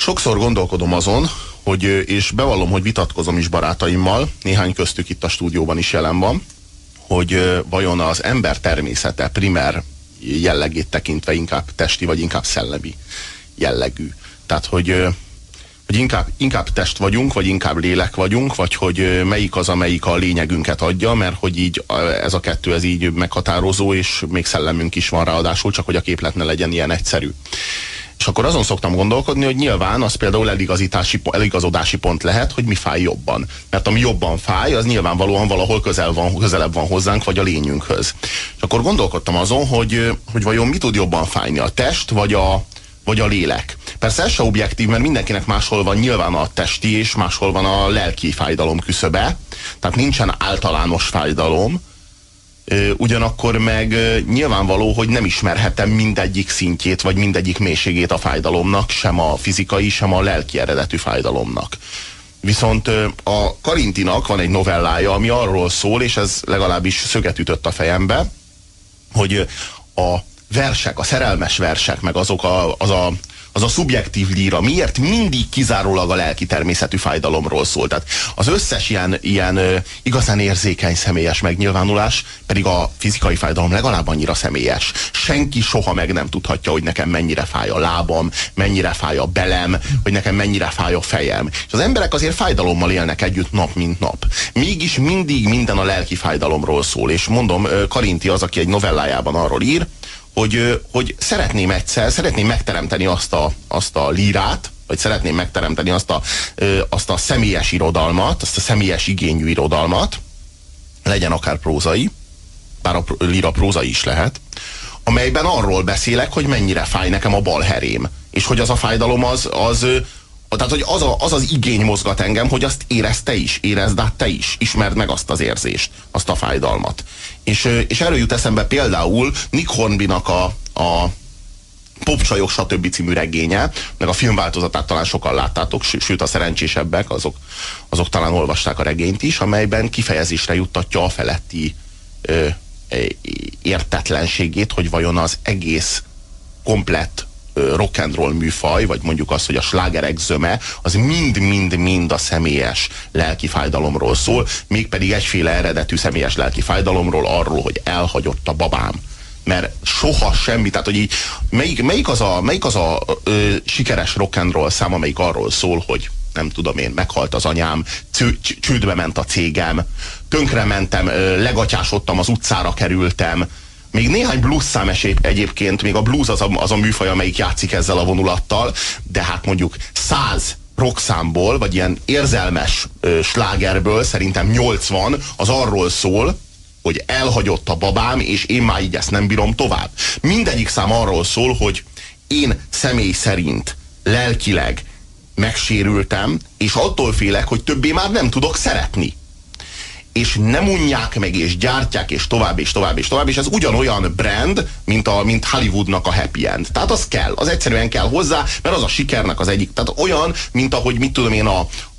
Sokszor gondolkodom azon, hogy, és bevallom, hogy vitatkozom is barátaimmal, néhány köztük itt a stúdióban is jelen van, hogy vajon az ember természete primer jellegét tekintve inkább testi, vagy inkább szellemi jellegű. Tehát, hogy inkább test vagyunk, vagy inkább lélek vagyunk, vagy hogy melyik az, amelyik a lényegünket adja, mert hogy így ez a kettő, ez így meghatározó, és még szellemünk is van ráadásul, csak hogy a képlet ne legyen ilyen egyszerű. És akkor azon szoktam gondolkodni, hogy nyilván az például eligazodási pont lehet, hogy mi fáj jobban. Mert ami jobban fáj, az nyilvánvalóan valahol közelebb van hozzánk, vagy a lényünkhöz. És akkor gondolkodtam azon, hogy vajon mi tud jobban fájni, a test, vagy a lélek. Persze ez se objektív, mert mindenkinek máshol van nyilván a testi, és máshol van a lelki fájdalom küszöbe. Tehát nincsen általános fájdalom, ugyanakkor meg nyilvánvaló, hogy nem ismerhetem mindegyik szintjét, vagy mindegyik mélységét a fájdalomnak, sem a fizikai, sem a lelki eredetű fájdalomnak. Viszont a Karintinak van egy novellája, ami arról szól, és ez legalábbis szöget ütött a fejembe, hogy a versek, a szerelmes versek, meg az a szubjektív líra miért mindig kizárólag a lelki természetű fájdalomról szól. Tehát az összes ilyen igazán érzékeny, személyes megnyilvánulás pedig a fizikai fájdalom legalább annyira személyes. Senki soha meg nem tudhatja, hogy nekem mennyire fáj a lábam, mennyire fáj a belem, hogy nekem mennyire fáj a fejem. És az emberek azért fájdalommal élnek együtt nap mint nap. Mégis mindig minden a lelki fájdalomról szól. És mondom, Karinti az, aki egy novellájában arról ír, hogy szeretném megteremteni azt a lírát, vagy szeretném megteremteni azt a személyes irodalmat, azt a személyes igényű irodalmat, legyen akár prózai, bár a líra prózai is lehet, amelyben arról beszélek, hogy mennyire fáj nekem a balherém, és hogy az a fájdalom tehát, hogy az igény mozgat engem, hogy azt érezd át te is, ismerd meg azt az érzést, azt a fájdalmat. És erről jut eszembe például Nick Hornbynak a Popcsajok stb. Című regénye, meg a filmváltozatát talán sokan láttátok, sőt a szerencsésebbek, azok talán olvasták a regényt is, amelyben kifejezésre juttatja a feletti értetlenségét, hogy vajon az egész komplett rock and roll műfaj, vagy mondjuk azt, hogy a slágerek zöme, az mind a személyes lelki fájdalomról szól, mégpedig egyféle eredetű személyes lelki fájdalomról, arról, hogy elhagyott a babám. Mert soha semmi, tehát hogy így melyik az a sikeres rock and roll szám, amelyik arról szól, hogy nem tudom én, meghalt az anyám, csődbe ment a cégem, tönkrementem, legatyásodtam, az utcára kerültem. Még néhány blues szám egyébként, még a blues az a műfaj, amelyik játszik ezzel a vonulattal, de hát mondjuk 100 rockszámból, vagy ilyen érzelmes slágerből szerintem 80 az arról szól, hogy elhagyott a babám, és én már így ezt nem bírom tovább. Mindegyik szám arról szól, hogy én személy szerint lelkileg megsérültem, és attól félek, hogy többé már nem tudok szeretni. És nem unják meg, és gyártják, és tovább, és tovább, és tovább, és ez ugyanolyan brand, mint Hollywoodnak a happy end. Tehát az kell, az egyszerűen kell hozzá, mert az a sikernek az egyik. Tehát olyan, mint ahogy mit tudom én,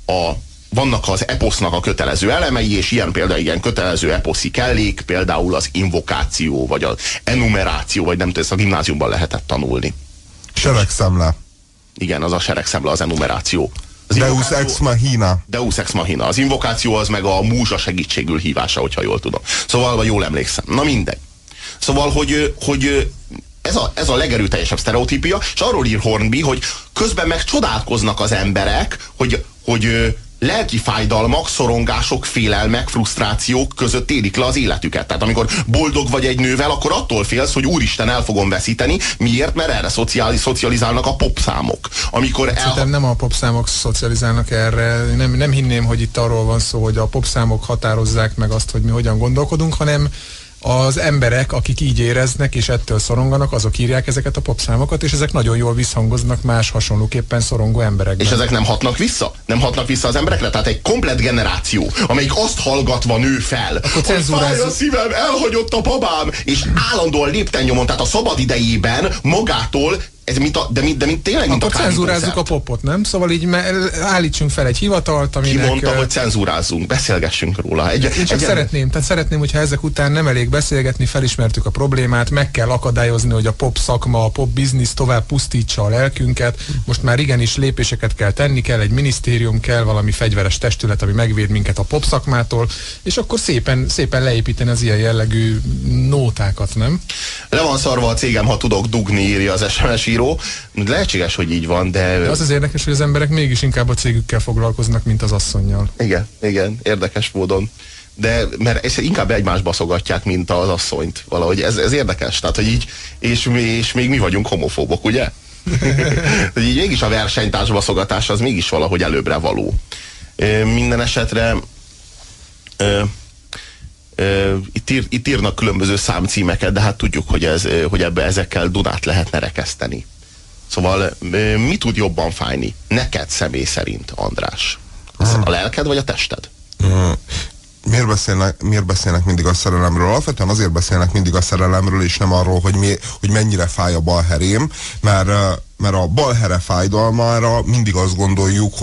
vannak az eposznak a kötelező elemei, és ilyen például ilyen kötelező eposzi kellék, például az invokáció, vagy az enumeráció, vagy nem tudom, ezt a gimnáziumban lehetett tanulni. Seregszemle. Igen, az a seregszemle, az enumeráció. Deus ex machina. Deus ex machina. Az invokáció az meg a múzsa segítségül hívása, hogyha jól tudom. Szóval, vagy jól emlékszem. Na mindegy. Szóval, hogy ez a legerőteljesebb sztereotípia, és arról ír Hornby, hogy közben meg csodálkoznak az emberek, hogy lelki fájdalmak, szorongások, félelmek, frusztrációk között élik le az életüket. Tehát amikor boldog vagy egy nővel, akkor attól félsz, hogy úristen, el fogom veszíteni. Miért? Mert erre szocializálnak a popszámok. Szerintem nem a popszámok szocializálnak erre. Nem hinném, hogy itt arról van szó, hogy a popszámok határozzák meg azt, hogy mi hogyan gondolkodunk, hanem az emberek, akik így éreznek és ettől szoronganak, azok írják ezeket a popszámokat, és ezek nagyon jól visszhangoznak más hasonlóképpen szorongó emberekben. És ezek nem hatnak vissza? Nem hatnak vissza az emberekre? Tehát egy komplett generáció, amelyik azt hallgatva nő fel, hogy fáj a szívem, elhagyott a babám, és állandóan lépten nyomon, tehát a szabad idejében magától tényleg, mint akkor a cenzúrázzuk a popot, nem? Szóval így állítsunk fel egy hivatalt, aminek... Ki mondta, hogy cenzúrázzunk? Beszélgessünk róla. Én csak szeretném, hogyha ezek után nem elég beszélgetni, felismertük a problémát, meg kell akadályozni, hogy a pop szakma, a pop biznisz tovább pusztítsa a lelkünket. Most már igenis lépéseket kell tenni, kell egy minisztérium, kell valami fegyveres testület, ami megvéd minket a pop szakmától, és akkor szépen leépíteni az ilyen jellegű nótákat, nem? Le van szarva a cégem, ha tudok dugni, írja az SMS író. Lehetséges, hogy így van, de... Az érdekes, hogy az emberek mégis inkább a cégükkel foglalkoznak, mint az asszonnyal. Igen, érdekes módon. De mert ezt inkább egymásba szogatják, mint az asszonyt. Valahogy ez érdekes. Tehát, hogy így, és még mi vagyunk homofóbok, ugye? Hogy így mégis a versenytársba szogatás az mégis valahogy előbbre való. Minden esetre itt írnak különböző számcímeket, de hát tudjuk, hogy ezekkel Dunát lehetne rekeszteni. Szóval mi tud jobban fájni? Neked személy szerint, András? A lelked vagy a tested? Miért beszélnek mindig a szerelemről? Alapvetően azért beszélnek mindig a szerelemről, és nem arról, hogy mennyire fáj a balherém, mert a balhere fájdalmára mindig azt gondoljuk,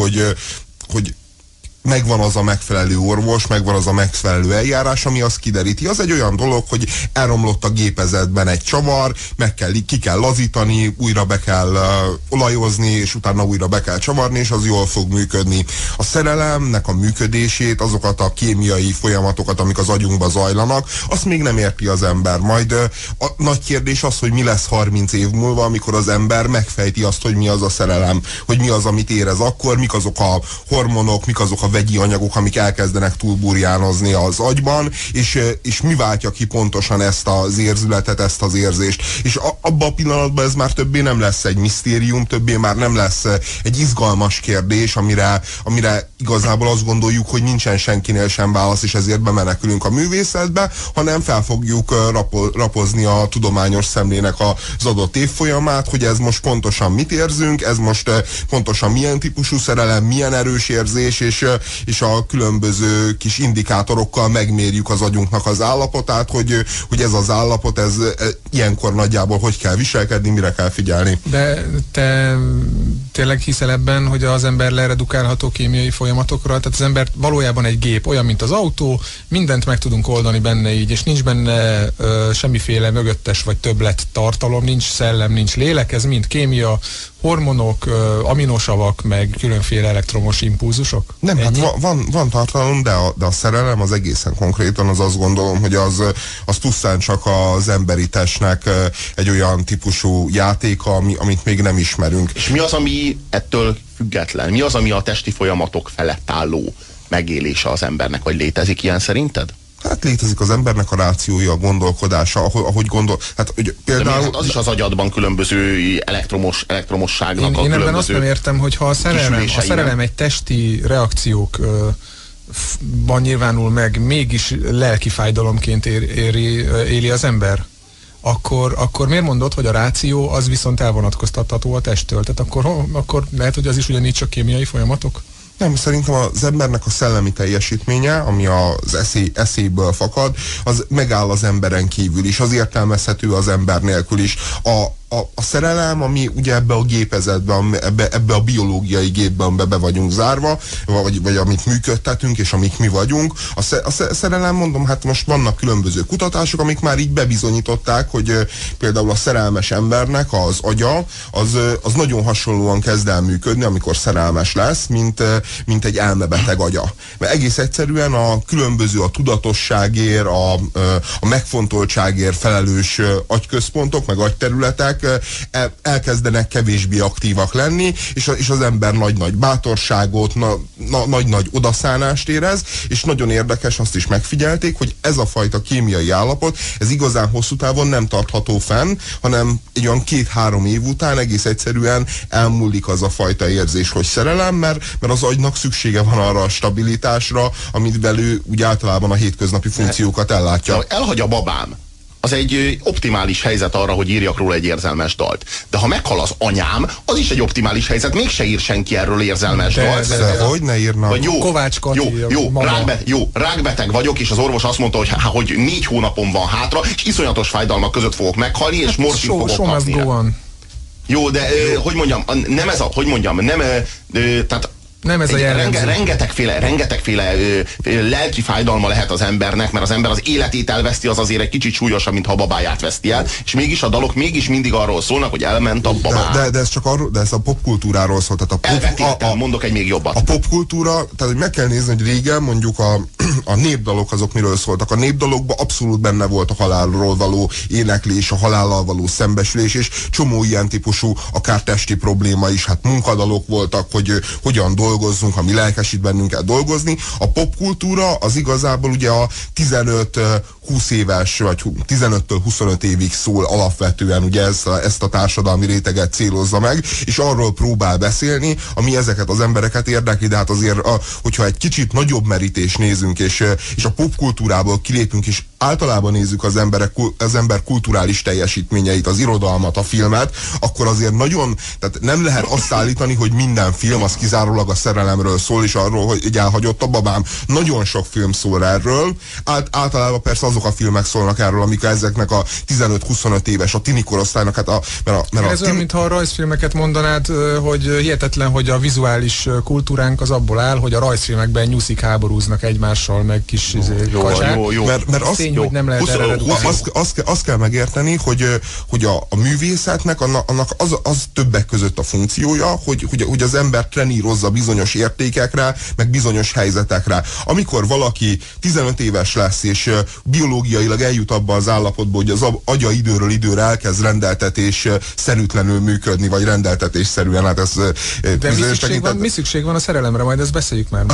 hogy megvan az a megfelelő orvos, megvan az a megfelelő eljárás, ami azt kideríti. Az egy olyan dolog, hogy elromlott a gépezetben egy csavar, ki kell lazítani, újra be kell olajozni, és utána újra be kell csavarni, és az jól fog működni. A szerelemnek a működését, azokat a kémiai folyamatokat, amik az agyunkba zajlanak, azt még nem érti az ember. Majd a nagy kérdés az, hogy mi lesz 30 év múlva, amikor az ember megfejti azt, hogy mi az a szerelem, hogy mi az, amit érez akkor, mik azok a hormonok, mik azok a vegyi anyagok, amik elkezdenek túlburjánozni az agyban, és mi váltja ki pontosan ezt az érzületet, ezt az érzést. És abban a pillanatban ez már többé nem lesz egy misztérium, többé már nem lesz egy izgalmas kérdés, amire igazából azt gondoljuk, hogy nincsen senkinél sem válasz, és ezért bemenekülünk a művészetbe, hanem fel fogjuk rapozni a tudományos szemlének az adott évfolyamát, hogy ez most pontosan mit érzünk, ez most pontosan milyen típusú szerelem, milyen erős érzés, és a különböző kis indikátorokkal megmérjük az agyunknak az állapotát, hogy ez az állapot, ez ilyenkor nagyjából hogy kell viselkedni, mire kell figyelni. De te tényleg hiszel ebben, hogy az ember leredukálható kémiai folyamatokra? Tehát az ember valójában egy gép, olyan, mint az autó, mindent meg tudunk oldani benne így, és nincs benne semmiféle mögöttes vagy többlet tartalom, nincs szellem, nincs lélek, ez mind kémia, hormonok, aminosavak, meg különféle elektromos impulzusok? Nem, hát van tartalom, de a szerelem az egészen konkrétan, az azt gondolom, hogy az pusztán csak az emberi testnek egy olyan típusú játéka, amit még nem ismerünk. És mi az, ami ettől független? Mi az, ami a testi folyamatok felett álló megélése az embernek? Vagy létezik ilyen szerinted? Hát létezik az embernek a rációja, a gondolkodása, ahogy gondol. Hát, hogy például... Hát az is az agyadban különböző elektromosságnak én ebben azt nem értem, hogy ha a szerelem egy testi reakciókban nyilvánul meg, mégis lelki fájdalomként éli az ember, akkor miért mondod, hogy a ráció az viszont elvonatkoztatható a testtől? Tehát akkor lehet, hogy az is ugyanígy csak kémiai folyamatok? Nem, szerintem az embernek a szellemi teljesítménye, ami az eszéből fakad, az megáll az emberen kívül is, az értelmezhető az ember nélkül is. A szerelem, ami ugye ebbe a gépezetben, ebbe a biológiai gépben be vagyunk zárva, vagy amit működtetünk, és amik mi vagyunk. A szerelem, mondom, hát most vannak különböző kutatások, amik már így bebizonyították, hogy például a szerelmes embernek az agya, az nagyon hasonlóan kezd el működni, amikor szerelmes lesz, mint egy elmebeteg agya. Mert egész egyszerűen a tudatosságért, a megfontoltságért felelős agyközpontok, meg agyterületek elkezdenek kevésbé aktívak lenni, és az ember nagy-nagy bátorságot, nagy-nagy odaszánást érez, és nagyon érdekes, azt is megfigyelték, hogy ez a fajta kémiai állapot, ez igazán hosszú távon nem tartható fenn, hanem egy olyan 2-3 év után egész egyszerűen elmúlik az a fajta érzés, hogy szerelem, mert az agynak szüksége van arra a stabilitásra, amit belül úgy általában a hétköznapi funkciókat ellátja. Elhagy a babám. Az egy optimális helyzet arra, hogy írjak róla egy érzelmes dalt. De ha meghal az anyám, az is egy optimális helyzet, mégse ír senki erről érzelmes dalt. De hogy ne írnak? Vagy Kovács Kati, rákbeteg vagyok, és az orvos azt mondta, hogy 4 hónapom van hátra, és iszonyatos fájdalmak között fogok meghalni, és morfin fogok kapni. Jó, de hogy mondjam, nem ez a, hogy mondjam, nem, tehát nem ez a jellemző. Rengetegféle lelki fájdalma lehet az embernek, mert az ember az életét elveszti, az azért egy kicsit súlyosabb, mint ha babáját veszti el, és mégis a dalok mindig arról szólnak, hogy elment a babá. De ez csak arról, de ez a popkultúráról szól. Tehát mondok egy még jobbat. A popkultúra, tehát hogy meg kell nézni, hogy régen mondjuk a népdalok azok miről szóltak. A népdalokban abszolút benne volt a halálról való éneklés, a halállal való szembesülés, és csomó ilyen típusú, akár testi probléma is, hát munkadalok voltak, hogy hogyan dolgozzunk, ami lelkesít bennünket dolgozni. A popkultúra az igazából ugye a 15-20 éves, vagy 15-től 25 évig szól alapvetően, ugye ezt a társadalmi réteget célozza meg, és arról próbál beszélni, ami ezeket az embereket érdekli, de hát azért, hogyha egy kicsit nagyobb merítést nézünk, és a popkultúrából kilépünk, és általában nézzük az ember kulturális teljesítményeit, az irodalmat, a filmet, akkor azért nagyon, tehát nem lehet azt állítani, hogy minden film az kizárólag a szerelemről szól, és arról, hogy elhagyott a babám. Nagyon sok film szól erről. Általában persze azok a filmek szólnak erről, amikor ezeknek a 15-25 éves, a tini korosztálynak, hát ez olyan, mintha a rajzfilmeket mondanád, hogy hihetetlen, hogy a vizuális kultúránk az abból áll, hogy a rajzfilmekben nyuszik háborúznak egymással, meg kis kacsák. Jó. Mert hogy nem lehet azt kell megérteni, hogy a művészetnek annak az többek között a funkciója, hogy az ember trenírozza bizonyos értékekre, meg bizonyos helyzetekre. Amikor valaki 15 éves lesz, és biológiailag eljut abba az állapotba, hogy az agya időről időre elkezd rendeltetés szerűtlenül működni, vagy rendeltetésszerűen, hát ez... De mi szükség van a szerelemre? Majd ezt beszéljük már.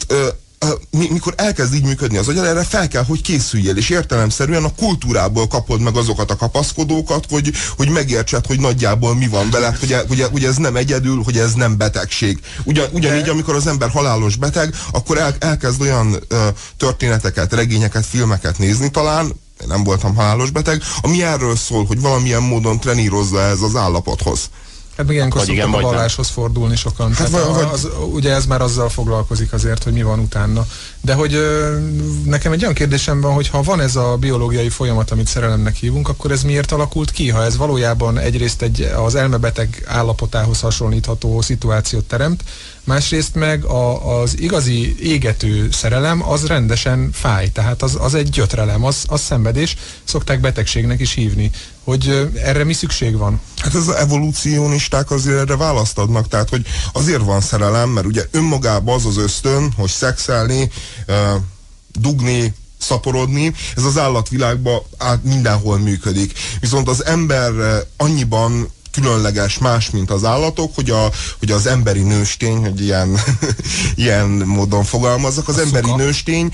Mikor elkezd így működni az agyad, erre fel kell, hogy készüljél, és értelemszerűen a kultúrából kapod meg azokat a kapaszkodókat, hogy megértsed, hogy nagyjából mi van veled, hogy ez nem egyedül, hogy ez nem betegség. Ugyanígy, amikor az ember halálos beteg, akkor elkezd olyan történeteket, regényeket, filmeket nézni, talán én nem voltam halálos beteg, ami erről szól, hogy valamilyen módon trenírozza ez az állapothoz. Hát ilyenkor szoktak a valláshoz fordulni sokan. Hát ugye ez már azzal foglalkozik azért, hogy mi van utána. De hogy nekem egy olyan kérdésem van, hogy ha van ez a biológiai folyamat, amit szerelemnek hívunk, akkor ez miért alakult ki? Ha ez valójában egyrészt az elmebeteg állapotához hasonlítható szituációt teremt, másrészt meg az igazi égető szerelem az rendesen fáj, tehát az egy gyötrelem, az szenvedés, szokták betegségnek is hívni. Hogy erre mi szükség van? Hát ez az evolúcionisták azért erre választ adnak, tehát hogy azért van szerelem, mert ugye önmagában az ösztön, hogy szexelni, dugni, szaporodni, ez az állatvilágban mindenhol működik. Viszont az ember annyiban különleges, más, mint az állatok, hogy az emberi nőstény, hogy ilyen módon fogalmazzak, az emberi nőstény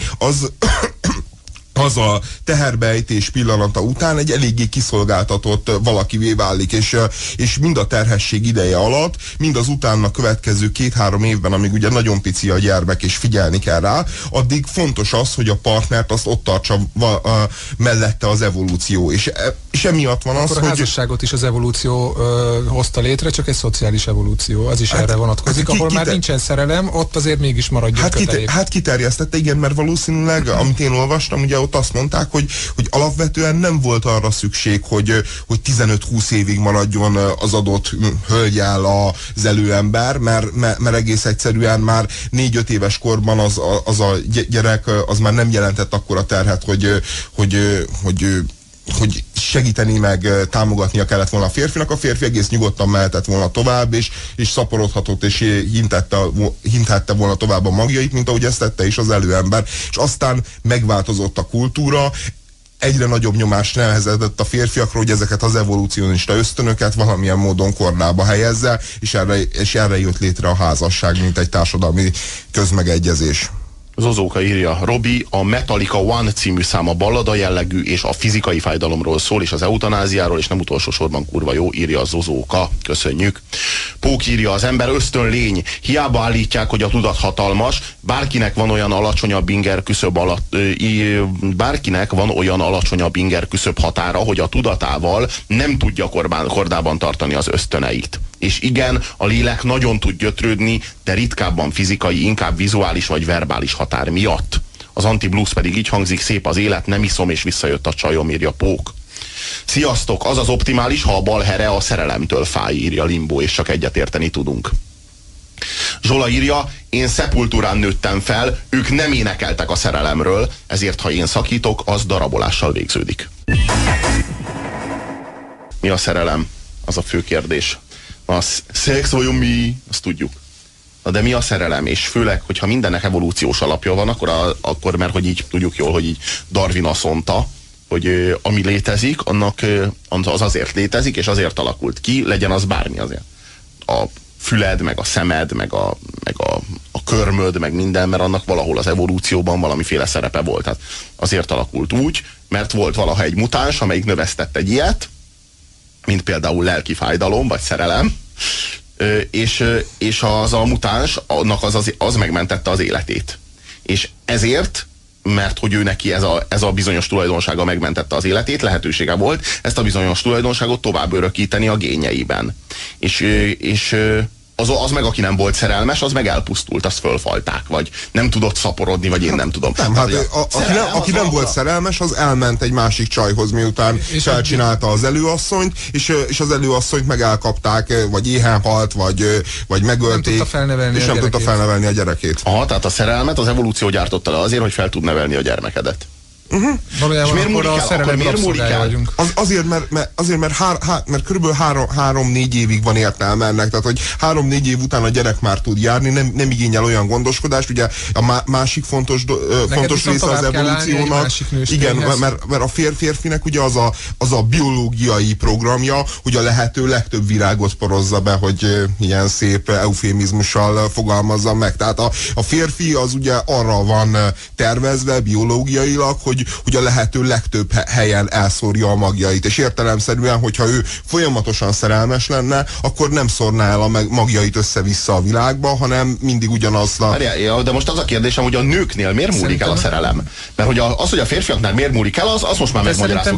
az a teherbeejtés pillanata után egy eléggé kiszolgáltatott valakivé válik, és mind a terhesség ideje alatt, mind az utána következő 2-3 évben, amíg ugye nagyon pici a gyermek, és figyelni kell rá, addig fontos az, hogy a partnert azt ott tartsa mellette az evolúció, és emiatt van az, hogy... a házasságot is az evolúció hozta létre, csak egy szociális evolúció, az is erre vonatkozik, ahol már nincsen szerelem, ott azért mégis maradjon kötelék. Hát kiterjesztette, igen, mert valószínűleg, amit én olvastam, ugye ott azt mondták, hogy alapvetően nem volt arra szükség, hogy 15-20 évig maradjon az adott hölgyel az előember, mert egész egyszerűen már 4-5 éves korban az a gyerek az már nem jelentett akkora terhet, hogy segíteni meg, támogatnia kellett volna a férfinak, a férfi egész nyugodtan mehetett volna tovább, és szaporodhatott, és hintette volna tovább a magjait, mint ahogy ezt tette is az előember. És aztán megváltozott a kultúra, egyre nagyobb nyomás nehezedett a férfiakról, hogy ezeket az evolúcionista ösztönöket valamilyen módon korlába helyezze, és erre jött létre a házasság, mint egy társadalmi közmegegyezés. Zozóka írja, Robi, a Metallica One című szám a ballada jellegű, és a fizikai fájdalomról szól, és az eutanáziáról, és nem utolsó sorban kurva jó, írja a Zozóka. Köszönjük. Pók írja, az ember ösztönlény. Hiába állítják, hogy a tudat hatalmas, bárkinek van olyan alacsonyabb inger küszöb határa, hogy a tudatával nem tudja kordában tartani az ösztöneit. És igen, a lélek nagyon tud gyötrődni, de ritkábban fizikai, inkább vizuális vagy verbális határ miatt. Az anti-blues pedig így hangzik, szép az élet, nem iszom, és visszajött a csajom, írja Pók. Sziasztok, az az optimális, ha a bal here a szerelemtől fáj, írja Limbo, és csak egyetérteni tudunk. Zsola írja, én Sepulturán nőttem fel, ők nem énekeltek a szerelemről, ezért ha én szakítok, az darabolással végződik. Mi a szerelem? Az a fő kérdés. A szex vajon mi? Azt tudjuk. Na de mi a szerelem? És főleg, hogyha mindennek evolúciós alapja van, akkor mert hogy így tudjuk jól, hogy így Darwin azt mondta, hogy ami létezik, annak az azért létezik, és azért alakult ki, legyen az bármi azért. A füled, meg a szemed, meg a körmöd, meg minden, mert annak valahol az evolúcióban valamiféle szerepe volt. Tehát azért alakult úgy, mert volt valaha egy mutáns, amelyik növesztett egy ilyet, mint például lelki fájdalom, vagy szerelem, és az a mutáns, annak az megmentette az életét. És ezért, mert hogy ő neki ez a bizonyos tulajdonsága megmentette az életét, lehetősége volt ezt a bizonyos tulajdonságot tovább örökíteni a génjeiben. És az meg, aki nem volt szerelmes, az meg elpusztult, azt fölfalták, vagy nem tudott szaporodni, vagy én nem tudom. Nem, hát aki nem volt szerelmes, az elment egy másik csajhoz, miután felcsinálta az előasszonyt, és az előasszonyt meg elkapták, vagy éhen halt, vagy megölték, és nem tudta felnevelni a gyerekét. Aha, tehát a szerelmet az evolúció gyártotta le azért, hogy fel tud nevelni a gyermekedet. Valójában miért akkor a szerelem rabszolgája vagyunk. Azért, mert körülbelül 3-4 évig van értelme ennek, tehát hogy 3-4 év után a gyerek már tud járni, nem igényel olyan gondoskodást, ugye a másik fontos része az evolúciónak, igen, mert a férfinek ugye az a biológiai programja, hogy a lehető legtöbb virágot porozza be, hogy ilyen szép eufémizmussal fogalmazza meg. Tehát a férfi az ugye arra van tervezve biológiailag, hogy a lehető legtöbb helyen elszórja a magjait, és értelemszerűen, hogyha ő folyamatosan szerelmes lenne, akkor nem szórná el a magjait össze-vissza a világba, hanem mindig ugyanazt a... De most az a kérdésem, hogy a nőknél miért múlik el a szerelem? Mert hogy hogy a férfiaknál miért múlik el, az most már megmagyaráztuk.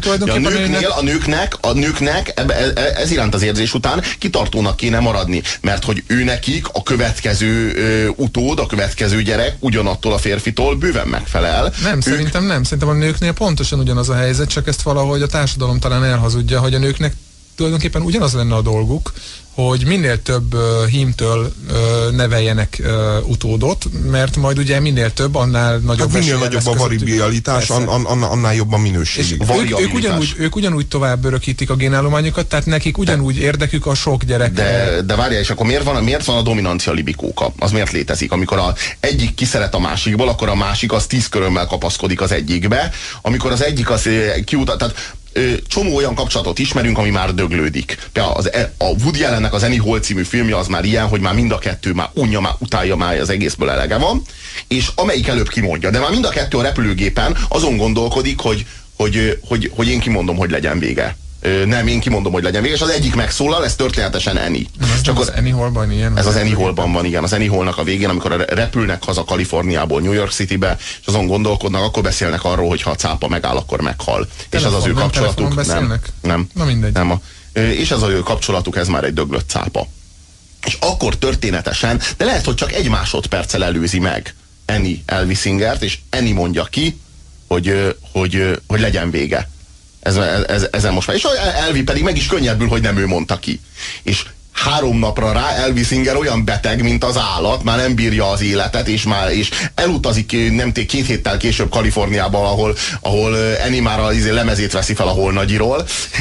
A nőknek ez iránt az érzés után kitartónak kéne maradni, mert hogy ő nekik a következő utód, a következő gyerek ugyanattól a férfitól bőven megfelel. Szerintem a nőknél pontosan ugyanaz a helyzet, csak ezt valahogy a társadalom talán elhazudja, hogy a nőknek tulajdonképpen ugyanaz lenne a dolguk, hogy minél több hímtől neveljenek utódot, mert majd ugye minél több, annál nagyobb minél nagyobb a variabilitás, annál jobb a minőség. Ők ugyanúgy tovább örökítik a génállományokat, tehát nekik ugyanúgy érdekük a sok gyerek. De várjál, és akkor miért van a dominancia libikóka? Az miért létezik? Amikor az egyik kiszeret a másikból, akkor a másik az 10 körömmel kapaszkodik az egyikbe, amikor az egyik az kiutat, tehát csomó olyan kapcsolatot ismerünk, ami már döglődik. A Woody Allennek az Annie Hall című filmje az már ilyen, hogy már mind a kettő már unja, már utálja, már az egészből elege van, és amelyik előbb kimondja, de már mind a kettő a repülőgépen azon gondolkodik, hogy én kimondom, hogy legyen vége. Nem, én kimondom, hogy legyen vége, és az egyik megszólal, ez történetesen Annie. Csak az Annie Hallban ilyen? Ez az Annie Hallban van, igen. Az Annie Hallnak a végén, amikor repülnek haza Kaliforniából New York Citybe, és azon gondolkodnak, akkor beszélnek arról, hogy ha a cápa megáll, akkor meghal. És az az ő kapcsolatuk. Nem. Na mindegy. Nem. És ez az ő kapcsolatuk, ez már egy döglött cápa. És akkor történetesen, de lehet, hogy csak egy másodperccel előzi meg Annie Elvisingert, és Annie mondja ki, hogy legyen vége. Ezen most már. És Elvi pedig meg is könnyebbül, hogy nem ő mondta ki. És 3 napra rá Elvisinger olyan beteg, mint az állat, már nem bírja az életet, és elutazik 2 héttel később Kaliforniába, ahol Annie már a lemezét veszi fel a Holnagyiról,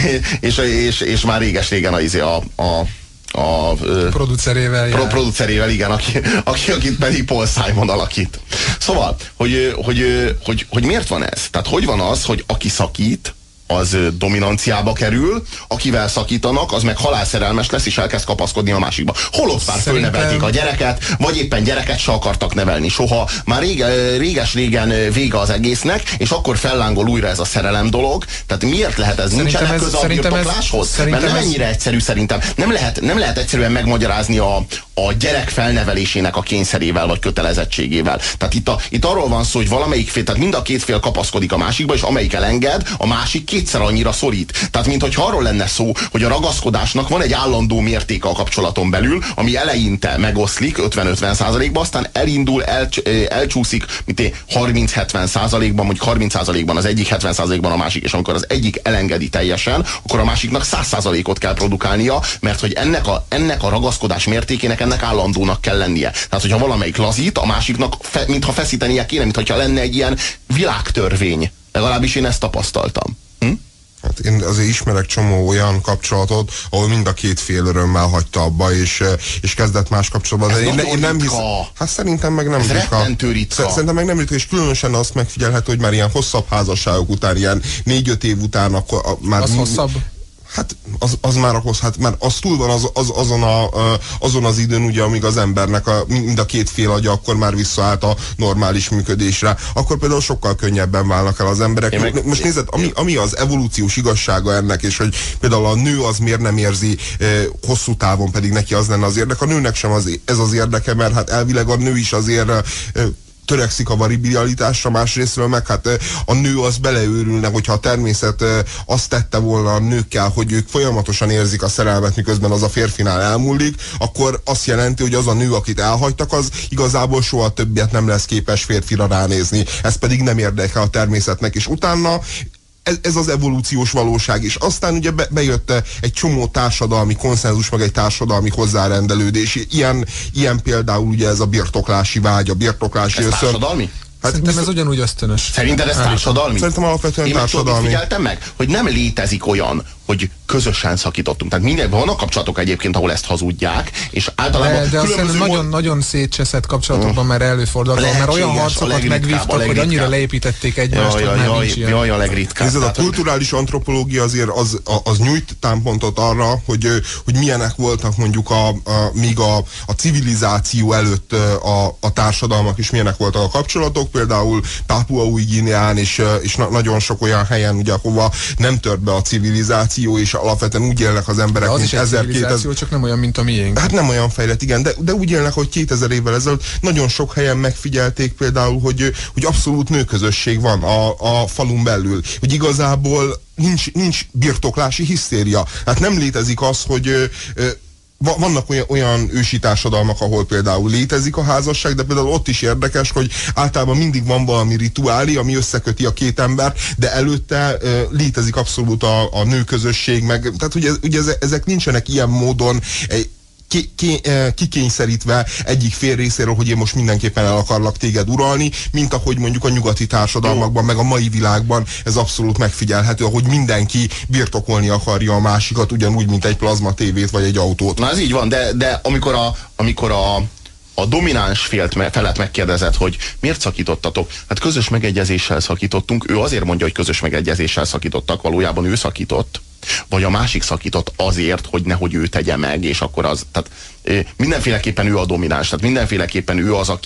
és már réges-régen a producerével, igen, akit pedig Paul Simon alakít. Szóval, hogy miért van ez? Tehát hogy van az, hogy aki szakít, az dominanciába kerül, akivel szakítanak, az meg halálszerelmes lesz, és elkezd kapaszkodni a másikba. Holott már fölnevelték a gyereket, vagy éppen gyereket se akartak nevelni soha. Már réges-régen vége az egésznek, és akkor fellángol újra ez a szerelem dolog. Tehát miért lehet ez? Nincsenek köze a birtokláshoz? Mert nem ennyire egyszerű szerintem. Nem lehet egyszerűen megmagyarázni a gyerek felnevelésének a kényszerével, vagy kötelezettségével. Tehát itt arról van szó, hogy valamelyik fél, tehát mind a két fél kapaszkodik a másikba, és amelyik elenged, a másik kétszer annyira szorít. Tehát, mintha arról lenne szó, hogy a ragaszkodásnak van egy állandó mértéke a kapcsolaton belül, ami eleinte megoszlik 50-50%-ba, aztán elindul, elcsúszik, mint 30-70%-ban, mondjuk 30%-ban az egyik, 70%-ban a másik, és amikor az egyik elengedi teljesen, akkor a másiknak 100%-ot kell produkálnia, mert hogy ennek a ragaszkodás mértékének ennek állandónak kell lennie. Tehát, hogyha valamelyik lazít, a másiknak mintha feszítenie kéne, mintha lenne egy ilyen világtörvény. Legalábbis én ezt tapasztaltam. Hát én azért ismerek csomó olyan kapcsolatot, ahol mind a két fél örömmel hagyta abba, és kezdett más kapcsolatban. Ez én nem hiszem. Hát szerintem meg nem ritka. Szerintem meg nem ritka, és különösen azt megfigyelhető, hogy már ilyen hosszabb házasságok után, ilyen 4-5 év után akkor már... Az hosszabb? Hát az már mert az túl van azon az időn, ugye, amíg az embernek mind a két fél agya akkor már visszaállt a normális működésre. Akkor például sokkal könnyebben válnak el az emberek. Most nézed, ami az evolúciós igazsága ennek, és hogy például a nő az miért nem érzi hosszú távon, pedig neki az lenne az érdek. A nőnek sem ez az érdeke, mert hát elvileg a nő is azért törekszik a variabilitásra, másrésztről meg hát a nő az beleőrülne, hogyha a természet azt tette volna a nőkkel, hogy ők folyamatosan érzik a szerelmet, miközben az a férfinál elmúlik, akkor azt jelenti, hogy az a nő, akit elhagytak, az igazából soha többet nem lesz képes férfira ránézni. Ez pedig nem érdekel a természetnek, és utána ez az evolúciós valóság, és aztán ugye bejött egy csomó társadalmi konszenzus, meg egy társadalmi hozzárendelődés. Ilyen például ugye ez a birtoklási vágy, a birtoklási ösztön. Ez társadalmi? Hát szerintem ez ugyanúgy ösztönös. Szerinted ez társadalmi? Szerintem alapvetően társadalmi. Én figyeltem meg, hogy nem létezik olyan, hogy közösen szakítottunk. Tehát mindenben vannak kapcsolatok egyébként, ahol ezt hazudják, és általában... De azt nagyon szétcseszett kapcsolatokban már előfordul, mert olyan harcokat megvívtak, hogy annyira leépítették egymást, hogy már nincs ilyen. Jaj, a legritkább. Nézd, a kulturális antropológia azért az nyújt támpontot arra, hogy milyenek voltak mondjuk míg a civilizáció előtt a társadalmak is milyenek voltak a kapcsolatok, például Pápua-Új-Guineán és nagyon sok olyan helyen, ugye, ahova nem tört be a civilizáció, és alapvetően úgy élnek az emberek, mint 1200... csak nem olyan, mint a miénk. Hát nem olyan fejlett, igen, de úgy élnek, hogy 2000 évvel ezelőtt nagyon sok helyen megfigyelték például, hogy abszolút nőközösség van a falun belül, hogy igazából nincs birtoklási hisztéria. Hát nem létezik az, hogy vannak olyan ősi társadalmak, ahol például létezik a házasság, de például ott is érdekes, hogy általában mindig van valami rituálé, ami összeköti a két ember, de előtte létezik abszolút a nőközösség, meg, tehát ugye ezek nincsenek ilyen módon kikényszerítve egyik fél részéről, hogy én most mindenképpen el akarlak téged uralni, mint ahogy mondjuk a nyugati társadalmakban, meg a mai világban ez abszolút megfigyelhető, ahogy mindenki birtokolni akarja a másikat, ugyanúgy, mint egy plazma tévét vagy egy autót. Na ez így van, de amikor a domináns felet megkérdezett, hogy miért szakítottatok? Hát közös megegyezéssel szakítottunk. Ő azért mondja, hogy közös megegyezéssel szakítottak, valójában ő szakított. Vagy a másik szakított azért, hogy nehogy ő tegye meg, és akkor tehát mindenféleképpen ő a domináns, tehát mindenféleképpen ő az,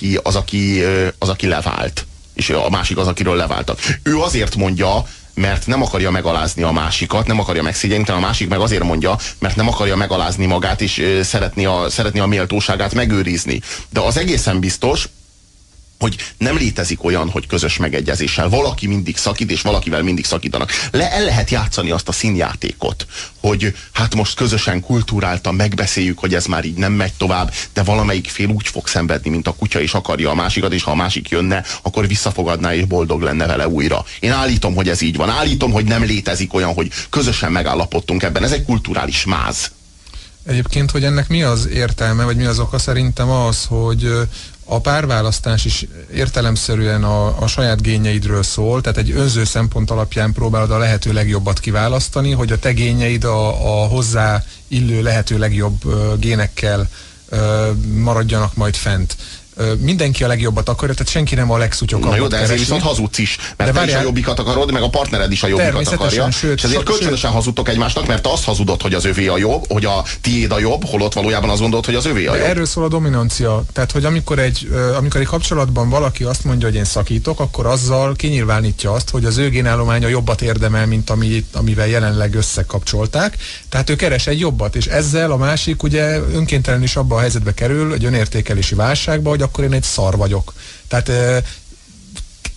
aki levált, és a másik az, akiről leváltak. Ő azért mondja, mert nem akarja megalázni a másikat, nem akarja megszégyeníteni, a másik meg azért mondja, mert nem akarja megalázni magát, és szeretni a méltóságát megőrizni. De az egészen biztos, hogy nem létezik olyan, hogy közös megegyezéssel valaki mindig szakít, és valakivel mindig szakítanak. El lehet játszani azt a színjátékot, hogy hát most közösen, kulturáltan megbeszéljük, hogy ez már így nem megy tovább, de valamelyik fél úgy fog szenvedni, mint a kutya, és akarja a másikat, és ha a másik jönne, akkor visszafogadná, és boldog lenne vele újra. Én állítom, hogy ez így van. Állítom, hogy nem létezik olyan, hogy közösen megállapodtunk ebben. Ez egy kulturális máz. Egyébként, hogy ennek mi az értelme, vagy mi az oka, szerintem az, hogy a párválasztás is értelemszerűen a saját génjeidről szól, tehát egy önző szempont alapján próbálod a lehető legjobbat kiválasztani, hogy a te génjeid a hozzá illő lehető legjobb génekkel maradjanak majd fent. Mindenki a legjobbat akarja, tehát senki nem a legszutyokat. Na jó, de ezért viszont hazudsz is, mert te is a jobbikat akarod, meg a partnered is a jobbikat akarja. És ezért kölcsönösen hazudtok egymásnak, mert te azt hazudod, hogy az övé a jobb, hogy a tiéd a jobb, holott valójában azt gondolod, hogy az övé a jobb. Erről szól a dominancia. Tehát, hogy amikor egy kapcsolatban valaki azt mondja, hogy én szakítok, akkor azzal kinyilvánítja azt, hogy az ő génállománya jobbat érdemel, mint amivel jelenleg összekapcsolták. Tehát ő keres egy jobbat, és ezzel a másik ugye önkéntelen is abba a helyzetbe kerül, egy önértékelési válságba, hogy akkor én egy szar vagyok. Tehát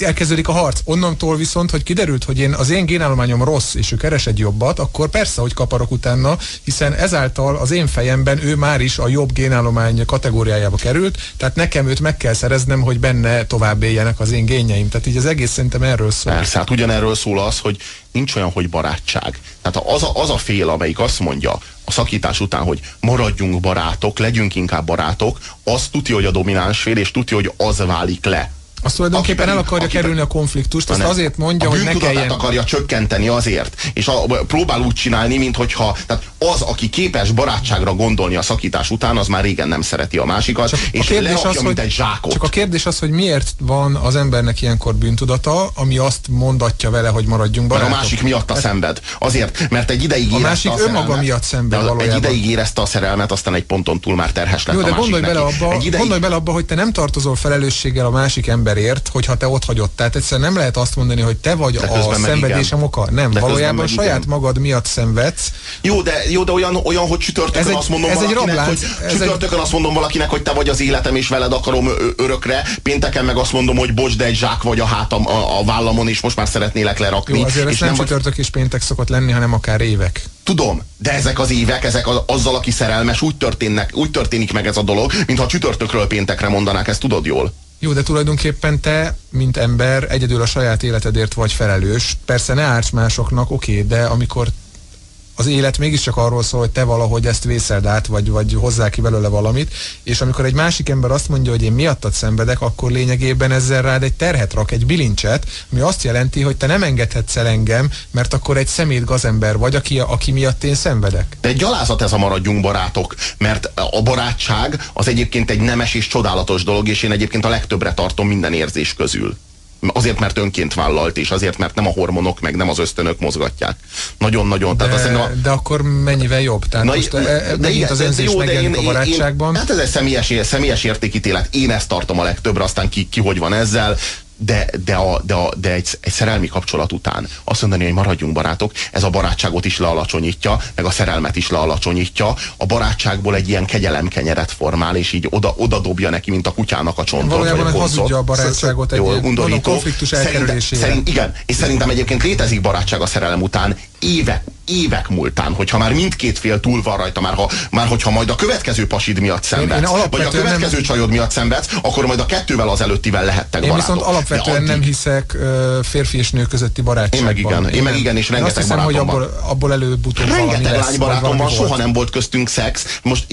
itt elkezdődik a harc. Onnantól viszont, hogy kiderült, hogy az én génállományom rossz, és ő keres egy jobbat, akkor persze, hogy kaparok utána, hiszen ezáltal az én fejemben ő már is a jobb génállomány kategóriájába került, tehát nekem őt meg kell szereznem, hogy benne tovább éljenek az én génjeim. Tehát így az egész szerintem erről szól. Persze, hát ugyanerről szól az, hogy nincs olyan, hogy barátság. Tehát az a fél, amelyik azt mondja a szakítás után, hogy maradjunk barátok, legyünk inkább barátok, az tudja, hogy a domináns fél, és tudja, hogy az válik le. Azt tulajdonképpen el akarja kerülni a konfliktust, azt azért mondja, hogy ne kelljen... akarja csökkenteni azért, és próbál úgy csinálni, minthogyha, tehát az, aki képes barátságra gondolni a szakítás után, az már régen nem szereti a másikat, és lerakja, mint egy zsákot. Csak a kérdés az, hogy miért van az embernek ilyenkor bűntudata, ami azt mondatja vele, hogy maradjunk barátok. Mert a másik miatta szenved. Azért, mert egy ideig érezte a másik önmaga miatt szenved valójában. Egy ideig érezte a szerelmet, aztán egy ponton túl már terhes lett. Jó, de gondolj bele abba, hogy te nem tartozol felelősséggel a másik emberért, hogyha te ott hagyod. Tehát egyszerűen nem lehet azt mondani, hogy te vagy a szenvedésem oka. Nem, valójában saját magad miatt szenvedsz. Jó, de olyan, hogy csütörtökön azt mondom valakinek, hogy csütörtökön azt mondom valakinek, hogy te vagy az életem, és veled akarom örökre, pénteken meg azt mondom, hogy bocs, de egy zsák vagy a hátam a vállamon, és most már szeretnélek lerakni. Jó, azért és nem csütörtök és péntek szokott lenni, hanem akár évek. Tudom, de ezek az évek, azzal, aki szerelmes, úgy történik meg ez a dolog, mintha csütörtökről péntekre mondanák, ezt tudod jól. Jó, de tulajdonképpen te, mint ember, egyedül a saját életedért vagy felelős. Persze ne árts másoknak, oké, de amikor az élet mégiscsak arról szól, hogy te valahogy ezt vészeld át, vagy hozzá ki belőle valamit, és amikor egy másik ember azt mondja, hogy én miattad szenvedek, akkor lényegében ezzel rád egy terhet rak, egy bilincset, ami azt jelenti, hogy te nem engedhetsz el engem, mert akkor egy szemét gazember vagy, aki miatt én szenvedek. De egy gyalázat ez a maradjunk barátok, mert a barátság az egyébként egy nemes és csodálatos dolog, és én egyébként a legtöbbre tartom minden érzés közül. Azért, mert önként vállalt, és azért, mert nem a hormonok, meg nem az ösztönök mozgatják. Nagyon-nagyon. De akkor mennyivel jobb? Tehát most megint az önzés megjelenik a barátságban. Hát ez egy személyes értékítélet. Én ezt tartom a legtöbbre, aztán ki hogy van ezzel. De egy szerelmi kapcsolat után azt mondani, hogy maradjunk barátok, ez a barátságot is lealacsonyítja, meg a szerelmet is lealacsonyítja. A barátságból egy ilyen kegyelemkenyeret formál, és így oda dobja neki, mint a kutyának a csontot. Valójában hazudja a barátságot egy ilyen konfliktus elkerülésére. Igen, és szerintem egyébként létezik barátság a szerelem után, évek múltán, hogyha már mindkét fél túl van rajta, már hogyha majd a következő pasid miatt szenvedsz, vagy a következő csajod miatt szenvedsz, akkor majd a kettővel az előttivel lehettek barátok. Én viszont alapvetően nem hiszek férfi és nő közötti barátságban. Én meg igen, és rengeteg barátom van. Hogy abból előbb-utóbb valami lesz. Rengeteg lánybarátom van, soha nem volt köztünk szex. Most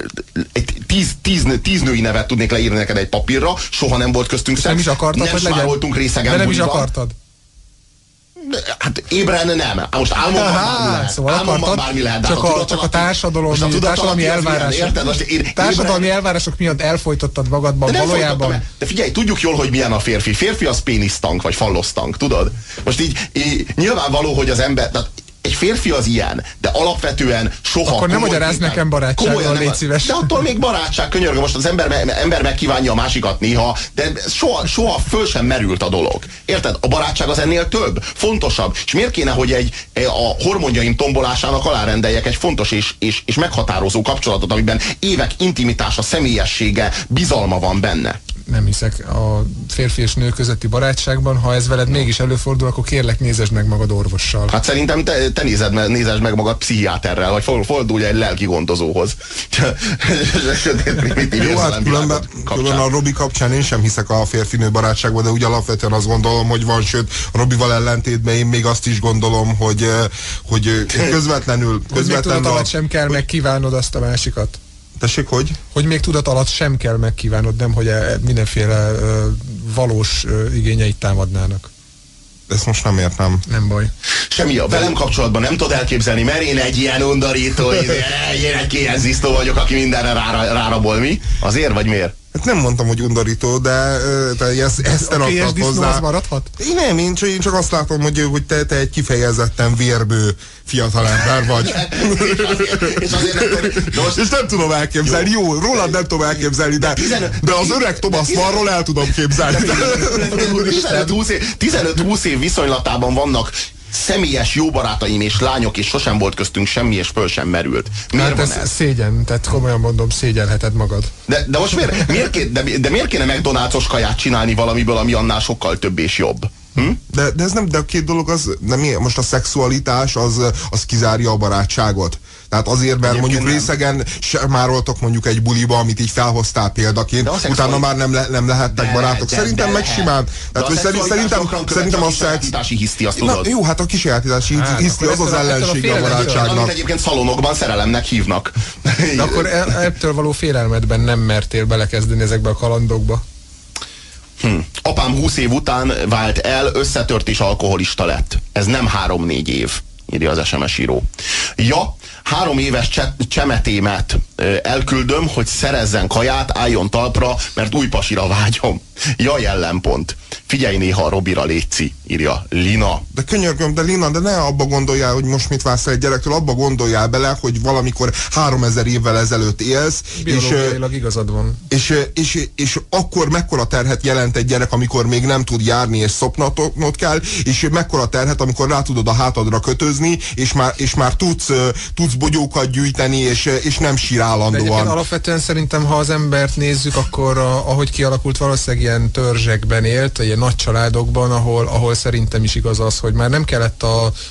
10 női nevet tudnék leírni neked egy papírra, soha nem volt köztünk szex. Nem is akartad, hogy legyen? Voltunk részegen. De nem is akartad. Hát ébren nem. Most álmomban bármi lehet. Csak a társadalmi elvárások. Társadalmi elvárások miatt elfojtottad magadban valójában. De figyelj, tudjuk jól, hogy milyen a férfi. Férfi az pénisztank, vagy fallosztank, tudod? Most így nyilvánvaló, hogy az ember... Egy férfi az ilyen, de alapvetően soha... Akkor nem magyarázz nekem barátságról, légy szíves. De attól még barátság, könyörgöm, most az ember megkívánja a másikat néha, de soha föl sem merült a dolog. Érted? A barátság az ennél több, fontosabb. És miért kéne, hogy a hormonjaim tombolásának alárendeljek egy fontos és meghatározó kapcsolatot, amiben évek intimitása, személyessége, bizalma van benne? Nem hiszek a férfi és nő közötti barátságban. Ha ez veled mégis előfordul, akkor kérlek, nézesd meg magad orvossal. Hát szerintem te nézesd meg magad pszichiáterrel, vagy fordulj egy lelki gondozóhoz. Jó, hát különben a Robi kapcsán én sem hiszek a férfi-nő barátságban, de úgy alapvetően azt gondolom, hogy van, sőt, a Robival ellentétben én még azt is gondolom, hogy közvetlenül még tudat alatt sem kell megkívánod azt a másikat. Tessék, hogy? Hogy még tudat alatt sem kell megkívánod, nem, hogy mindenféle valós igényeit támadnának. Ezt most nem értem. Nem baj. Semmi, velem kapcsolatban nem tudod elképzelni, mert én egy ilyen undorító, én egy kienzisztó vagyok, aki mindenre rárabol, mi? Azért vagy miért? Hát nem mondtam, hogy undorító, de ezt te raktad hozzá. Maradhat? Én csak azt látom, hogy te egy kifejezetten vérbő fiatalember vagy. És nem tudom elképzelni. Jó, rólad nem tudom elképzelni, de az öreg Thomas Mannról el tudom képzelni. 15-20 év viszonylatában vannak személyes jó barátaim és lányok, és sosem volt köztünk semmi, és föl sem merült. Miért hát van ez? Szégyen, tehát komolyan mondom, szégyelheted magad. De most miért kéne McDonald's-os kaját csinálni valamiből, ami annál sokkal több és jobb? De ez nem, de a két dolog az, nem, most a szexualitás az kizárja a barátságot. Tehát azért, mert mondjuk részegen mároltok mondjuk egy buliba, amit így felhoztál példaként, utána már nem lehettek barátok. Szerintem meg simán. Szerintem a szex... hiszti, azt tudod. Jó, hát a kisajátítási hiszti az ellensége a barátságnak. Amit egyébként szalonokban szerelemnek hívnak. De akkor ettől való félelmedben nem mertél belekezdeni ezekbe a kalandokba? Apám 20 év után vált el, összetört és alkoholista lett. Ez nem 3-4 év, írja az SMS író. Ja, 3 éves csemetémet elküldöm, hogy szerezzen kaját, álljon talpra, mert új pasira vágyom. Jaj, ellenpont. Figyelj néha a Robira, létszi, írja Lina. De könyörgöm, de Lina, de ne abba gondoljál, hogy most mit vársz egy gyerektől, abba gondoljál bele, hogy valamikor 3000 évvel ezelőtt élsz. Biológiailag igazad van. És akkor mekkora terhet jelent egy gyerek, amikor még nem tud járni, és szopnod kell, és mekkora terhet, amikor rá tudod a hátadra kötözni, és már tudsz bogyókat gyűjteni, és nem sír állandóan. De alapvetően szerintem, ha az embert nézzük, akkor ahogy kialakult, valószínűleg ilyen törzsekben élt, ilyen nagy családokban, ahol szerintem is igaz az, hogy már nem kellett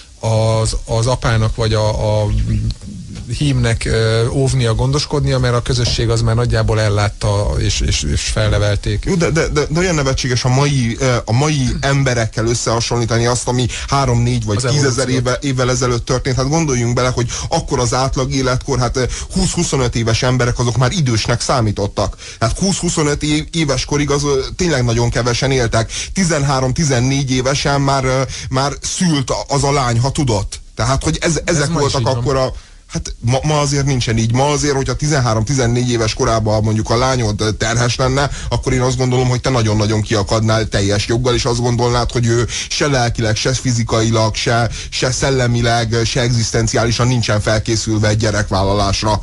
az apának vagy a hímnek óvnia, gondoskodnia, mert a közösség az már nagyjából ellátta és felnevelték. Jó, de olyan nevetséges a mai emberekkel összehasonlítani azt, ami 3-4 vagy 10 000 évvel ezelőtt történt. Hát gondoljunk bele, hogy akkor az átlag életkor, hát 20-25 éves emberek azok már idősnek számítottak. Hát 20-25 éves korig az tényleg nagyon kevesen éltek. 13-14 évesen már szült az a lány, ha tudott. Tehát, hogy ezek voltak akkor a... Hát ma azért nincsen így. Ma azért, hogyha 13-14 éves korában mondjuk a lányod terhes lenne, akkor én azt gondolom, hogy te nagyon-nagyon kiakadnál teljes joggal, és azt gondolnád, hogy ő se lelkileg, se fizikailag, se szellemileg, se egzisztenciálisan nincsen felkészülve egy gyerekvállalásra.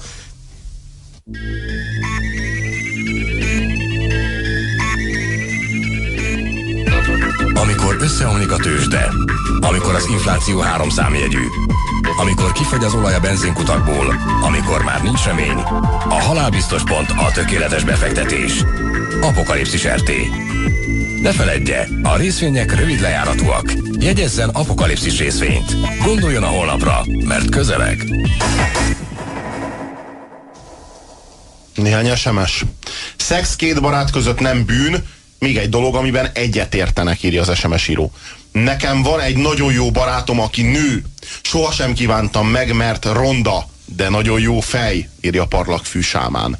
Amikor összeomlik a tőzsde, amikor az infláció 3 számjegyű, amikor kifagy az olaj a benzinkutakból, amikor már nincs remény, a halálbiztos pont a tökéletes befektetés. Apokalipszis RT. Ne feledje, a részvények rövid lejáratúak. Jegyezzen Apokalipszis részvényt. Gondoljon a holnapra, mert közeleg. Néhány SMS. Szex 2 barát között nem bűn, még egy dolog, amiben egyet értenek, írja az SMS író. Nekem van egy nagyon jó barátom, aki nő. Sohasem kívántam meg, mert ronda, de nagyon jó fej, írja a Parlagfű sámán.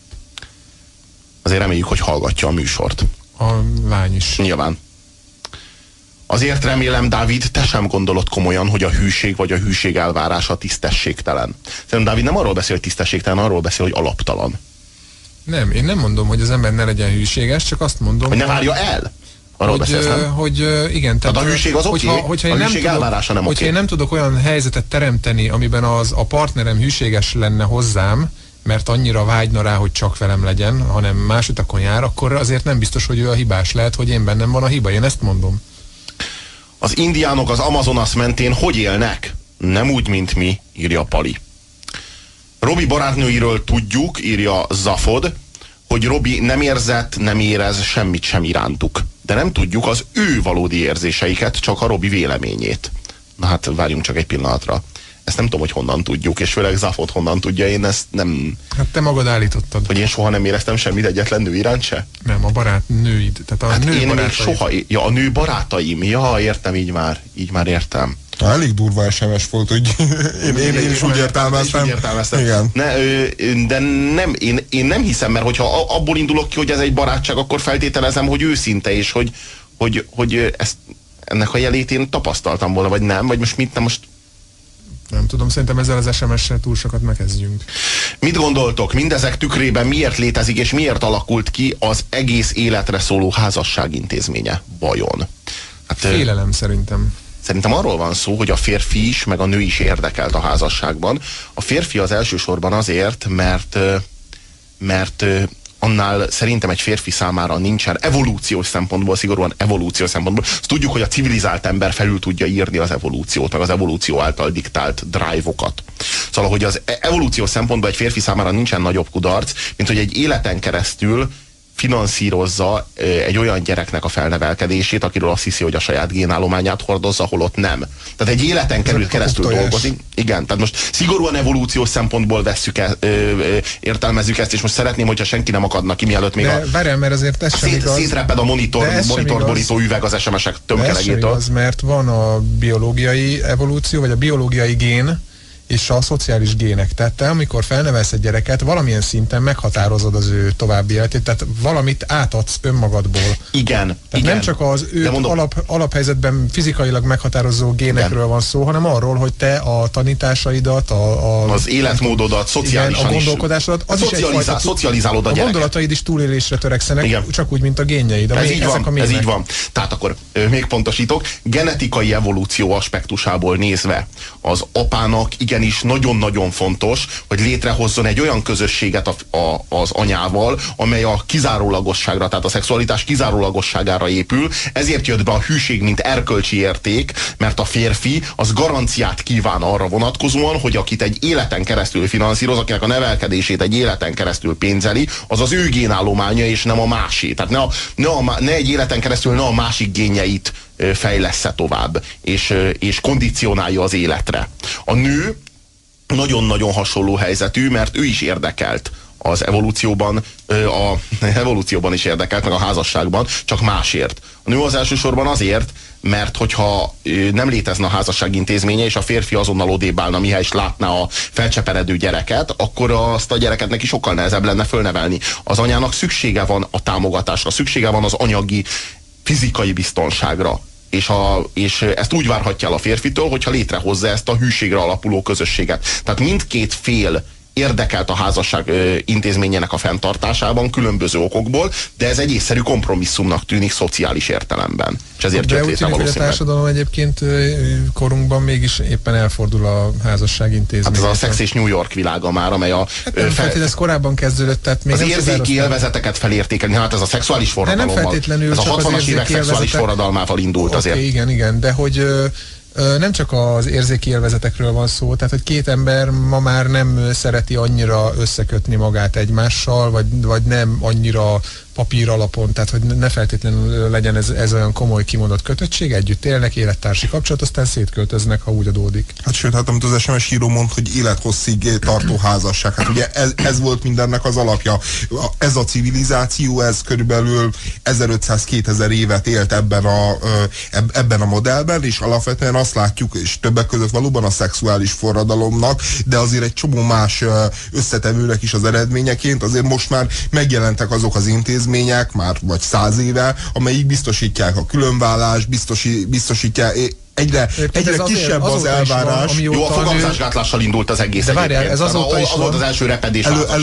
Azért reméljük, hogy hallgatja a műsort. A lány is. Nyilván. Azért remélem, Dávid, te sem gondolod komolyan, hogy a hűség vagy a hűség elvárása tisztességtelen. Szerintem Dávid nem arról beszél, hogy tisztességtelen, arról beszél, hogy alaptalan. Nem, én nem mondom, hogy az ember ne legyen hűséges, csak azt mondom, hogy ne várja el. Arról beszélsz, nem? Hogy igen. Tehát a hűség az oké, a hűség elvárása nem oké. Hogyha én nem tudok olyan helyzetet teremteni, amiben a partnerem hűséges lenne hozzám, mert annyira vágyna rá, hogy csak velem legyen, hanem más utakon jár, akkor azért nem biztos, hogy ő a hibás. Lehet, hogy én bennem van a hiba, én ezt mondom. Az indiánok az Amazonas mentén hogy élnek? Nem úgy, mint mi, írja Pali. Robi barátnőiről tudjuk, írja Zafod, hogy Robi nem érzett, nem érez semmit sem irántuk. De nem tudjuk az ő valódi érzéseiket, csak a Robi véleményét. Na hát várjunk csak egy pillanatra. Ezt nem tudom, hogy honnan tudjuk, és főleg Zafod honnan tudja, én ezt nem... Hát te magad állítottad. Hogy én soha nem éreztem semmit egyetlen nő iránt se? Nem, a barátnőid. Tehát a hát nő én barátaid. még soha... Ja, a nő barátaim. Ja, értem, így már értem. Elég durva SMS volt, hogy én is úgy értelmeztem. Igen. De nem, én nem hiszem, mert hogyha abból indulok ki, hogy ez egy barátság, akkor feltételezem, hogy őszinte, és hogy ennek a jelét én tapasztaltam volna, vagy nem, vagy most mit, most... Nem tudom, szerintem ezzel az SMS-sel túl sokat megkezdjünk. Mit gondoltok, mindezek tükrében miért létezik, és miért alakult ki az egész életre szóló házasság intézménye? Vajon? Hát, félelem szerintem. Szerintem arról van szó, hogy a férfi is, meg a nő is érdekelt a házasságban. A férfi az elsősorban azért, mert annál szerintem egy férfi számára nincsen evolúciós szempontból, szigorúan evolúciós szempontból. Azt tudjuk, hogy a civilizált ember felül tudja írni az evolúciót, meg az evolúció által diktált drive-okat. Szóval, hogy az evolúciós szempontból egy férfi számára nincsen nagyobb kudarc, mint hogy egy életen keresztül finanszírozza egy olyan gyereknek a felnevelkedését, akiről azt hiszi, hogy a saját génállományát hordozza, holott nem. Tehát egy életen keresztül dolgozik. Igen, tehát most szigorúan evolúciós szempontból értelmezzük ezt, és most szeretném, hogyha senki nem akadna ki, mielőtt még várjál, mert azért ez sem igaz. Szétreped a monitorborító üveg az SMS-ek tömkelegétől. Ez mert van a biológiai evolúció, vagy a biológiai gén, és a szociális gének. Tehát te, amikor felnevelsz egy gyereket, valamilyen szinten meghatározod az ő további életét, tehát valamit átadsz önmagadból. Igen. Tehát igen. nem csak az ő alaphelyzetben fizikailag meghatározó génekről van szó, hanem arról, hogy te a tanításaidat, az életmódodat, szociálisan igen, a gondolkodásodat, az is egyfajta, szocializálod a gyereket. A gondolataid is túlélésre törekszenek, igen. csak úgy, mint a génjeid. Ez így van. Tehát akkor még pontosítok, genetikai evolúció aspektusából nézve az apának igenis nagyon-nagyon fontos, hogy létrehozzon egy olyan közösséget az anyával, amely a kizárólagosságra, tehát a szexualitás kizárólagosságára épül. Ezért jött be a hűség, mint erkölcsi érték, mert a férfi az garanciát kíván arra vonatkozóan, hogy akit egy életen keresztül finanszíroz, akinek a nevelkedését egy életen keresztül pénzeli, az az ő génállománya, és nem a másé. Tehát ne egy életen keresztül ne a másik génjeit fejlessze tovább, és kondicionálja az életre. A nő nagyon-nagyon hasonló helyzetű, mert ő is érdekelt az evolúcióban, evolúcióban is érdekelt, meg a házasságban, csak másért. A nő az elsősorban azért, mert hogyha nem létezne a házasság intézménye, és a férfi azonnal odébb állna, mihely is látná a felcseperedő gyereket, akkor azt a gyereket neki sokkal nehezebb lenne fölnevelni. Az anyának szüksége van a támogatásra, szüksége van az anyagi, fizikai biztonságra. És ezt úgy várhatja el a férfitől, hogyha létrehozza ezt a hűségre alapuló közösséget. Tehát mindkét fél érdekelt a házasság intézményének a fenntartásában különböző okokból, de ez egy észszerű kompromisszumnak tűnik szociális értelemben. És ezért jött létre valószínűleg. A társadalom egyébként korunkban mégis éppen elfordul a házasság intézménye. Hát ez a Szex és New York világa már, amely ez korábban kezdődött, tehát még az érzéki élvezeteket felértékelni, hát ez a szexuális forradalommal. Ez a 60-as évek szexuális forradalmával indult azért. Igen, de hogy nem csak az érzéki élvezetekről van szó, tehát hogy két ember ma már nem szereti annyira összekötni magát egymással, vagy nem annyira papír alapon, tehát hogy ne feltétlenül legyen ez olyan komoly kimondott kötöttség, együtt élnek, élettársi kapcsolat, aztán szétköltöznek, ha úgy adódik. Hát sőt, hát amit az SMS író mond, hogy élethosszig tartó házasság, hát ugye ez volt mindennek az alapja. Ez a civilizáció, ez körülbelül 1500-2000 évet élt ebben a modellben, és alapvetően azt látjuk, és többek között valóban a szexuális forradalomnak, de azért egy csomó más összetevőnek is az eredményeként, azért most már megjelentek azok az intézmények, már vagy 100 éve, amelyik biztosítják a különvállást, biztosítják egyre kisebb az elvárás. Jó, a fogamzásgátlással indult az egész. De várjál, ez azóta is volt az első repedés.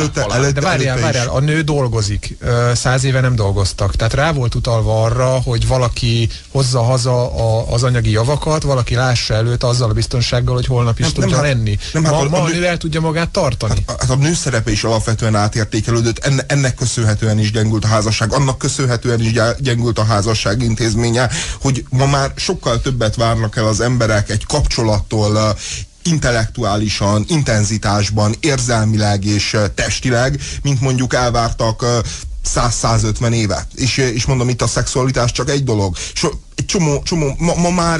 De várjál, a nő dolgozik. 100 éve nem dolgoztak. Tehát rá volt utalva arra, hogy valaki hozza haza az anyagi javakat, valaki lássa előtt azzal a biztonsággal, hogy holnap is tudja lenni. Ma a nő el tudja magát tartani. Hát a nő szerepe is alapvetően átértékelődött, ennek köszönhetően is gyengült a házasság, annak köszönhetően is gyengült a házasság intézménye, hogy ma már sokkal többet várnak el az emberek egy kapcsolattól, intellektuálisan, intenzitásban, érzelmileg és testileg, mint mondjuk elvártak 100-150 évet. És mondom, itt a szexualitás csak egy dolog. Egy csomó ma már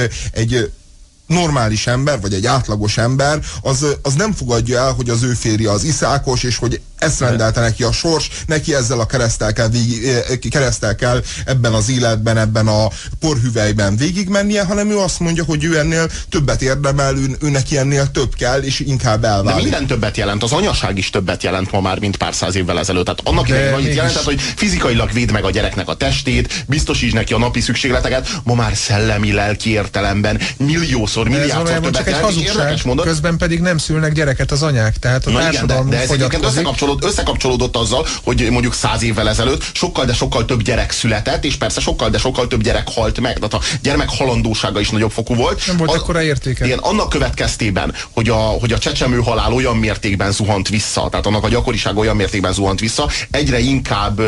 egy normális ember, vagy egy átlagos ember, az nem fogadja el, hogy az ő férje az iszákos, és hogy ezt rendelte neki a sors, neki ezzel a kereszttel kell ebben az életben, ebben a porhüvelyben végigmennie, hanem ő azt mondja, hogy ő ennél többet érdemel, ő neki ennél több kell, és inkább elválik. De minden többet jelent, az anyaság is többet jelent ma már, mint pár száz évvel ezelőtt. Tehát annak idején annyit jelentett, hogy fizikailag védd meg a gyereknek a testét, biztosíts neki a napi szükségleteket, ma már szellemi, lelki értelemben milliárdsor többet jelent. Közben pedig nem szülnek gyereket az anyák, tehát a társadalom fogyatkozik. összekapcsolódott azzal, hogy mondjuk 100 évvel ezelőtt sokkal, de sokkal több gyerek született, és persze sokkal, de sokkal több gyerek halt meg. Tehát a gyermek halandósága is nagyobb fokú volt. Nem volt akkora értéke. Igen, annak következtében, hogy a csecsemő halál olyan mértékben zuhant vissza, tehát annak a gyakorisága olyan mértékben zuhant vissza, egyre inkább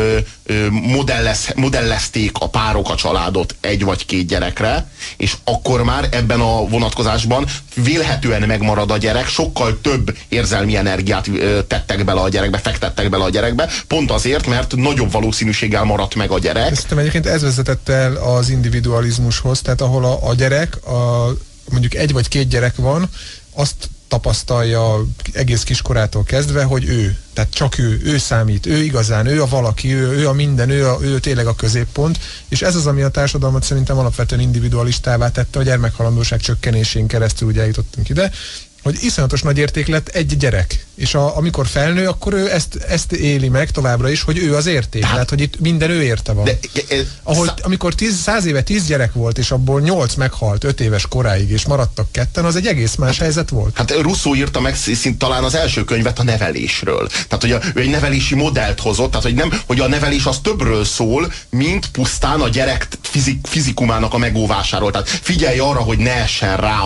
modellezték a párok a családot 1 vagy 2 gyerekre, és akkor már ebben a vonatkozásban vélhetően megmarad a gyerek, sokkal több érzelmi energiát tettek bele a gyerekbe, fektettek bele a gyerekbe, pont azért, mert nagyobb valószínűséggel maradt meg a gyerek. Szerintem egyébként ez vezetett el az individualizmushoz, tehát ahol a gyerek, mondjuk 1 vagy 2 gyerek van, azt tapasztalja egész kiskorától kezdve, hogy ő, tehát csak ő számít, ő igazán, ő a valaki, ő a minden, ő tényleg a középpont, és ez az, ami a társadalmat szerintem alapvetően individualistává tette, a gyermekhalandóság csökkenésén keresztül ugye eljutottunk ide, hogy iszonyatos nagy érték lett egy gyerek. És amikor felnő, akkor ő ezt éli meg továbbra is, hogy ő az érték. Tehát, hogy itt minden ő érte van. Amikor 100 éve 10 gyerek volt, és abból 8 meghalt 5 éves koráig, és maradtak 2, az egy egész más helyzet volt. Hát Rousseau írta meg talán az első könyvet a nevelésről. Tehát, hogy ő egy nevelési modellt hozott, tehát, hogy a nevelés az többről szól, mint pusztán a gyerek fizikumának a megóvásáról. Tehát figyelj arra, hogy ne essen rá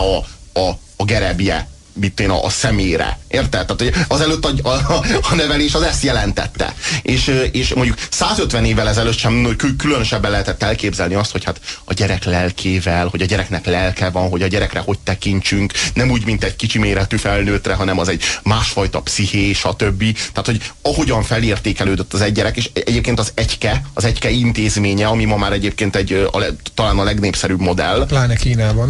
a gerebje, a szemére. Érted? Tehát azelőtt a nevelés az ezt jelentette. És mondjuk 150 évvel ezelőtt sem különösebben lehetett elképzelni azt, hogy hát a gyerek lelkével, hogy a gyereknek lelke van, hogy a gyerekre hogy tekintsünk, nem úgy, mint egy kicsi méretű felnőttre, hanem az egy másfajta psziché, stb. Tehát, hogy ahogyan felértékelődött az egy gyerek, és egyébként az egyke intézménye, ami ma már egyébként talán a legnépszerűbb modell. Pláne Kínában.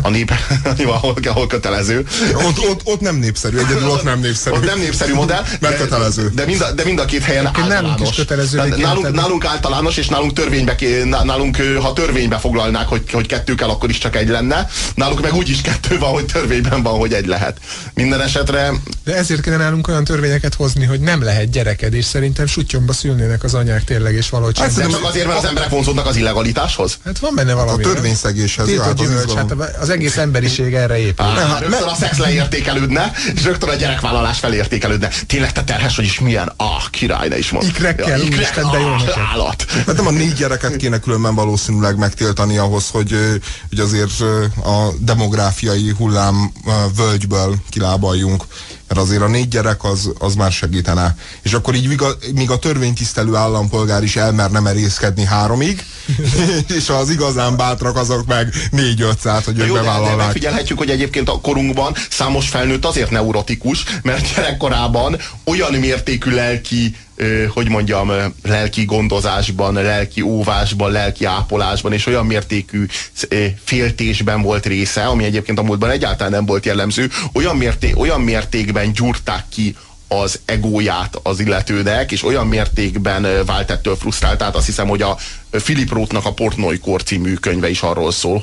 Ahol kötelező. Ott nem népszerű, egyedül ott nem népszerű. Ott nem népszerű modell, mert kötelező. De mind a két helyen általános. Nálunk általános, és nálunk ha törvénybe foglalnák, hogy 2 kell, akkor is csak 1 lenne. Nálunk meg úgyis 2 van, hogy törvényben van, hogy 1 lehet. Minden esetre... De ezért kéne nálunk olyan törvényeket hozni, hogy nem lehet gyereked, és szerintem sutyomba szülnének az anyák tényleg, és valahogy hát csak azért, mert az emberek vonzódnak az illegalitáshoz. Hát van benne valami. A törvényszegéshez. Az egész emberiség erre épül. Rögtön a szex leértékelődne, és rögtön a gyerekvállalás felértékelődne. Tényleg te terhes, hogy is milyen? Király, ne is mond. Ikrekkel, úristen, de jó állat. Hát nem a 4 gyereket kéne különben valószínűleg megtiltani ahhoz, hogy azért a demográfiai hullám völgyből kilábaljunk. Mert azért a 4 gyerek az már segítene. És akkor így míg a törvénytisztelő állampolgár is elmerne merészkedni 3-ig, és az igazán bátrak azok meg 4-500, hogy ők bevállalnák. De megfigyelhetjük, hogy egyébként a korunkban számos felnőtt azért neurotikus, mert gyerekkorában olyan mértékű lelki gondozásban, lelki óvásban, lelki ápolásban, és olyan mértékű féltésben volt része, ami egyébként a múltban egyáltalán nem volt jellemző, olyan mértékben gyúrták ki az egóját az illetőnek, és olyan mértékben vált ettől frusztrált. Tehát azt hiszem, hogy a Philip Rothnak a Portnoy-kor című könyve is arról szól,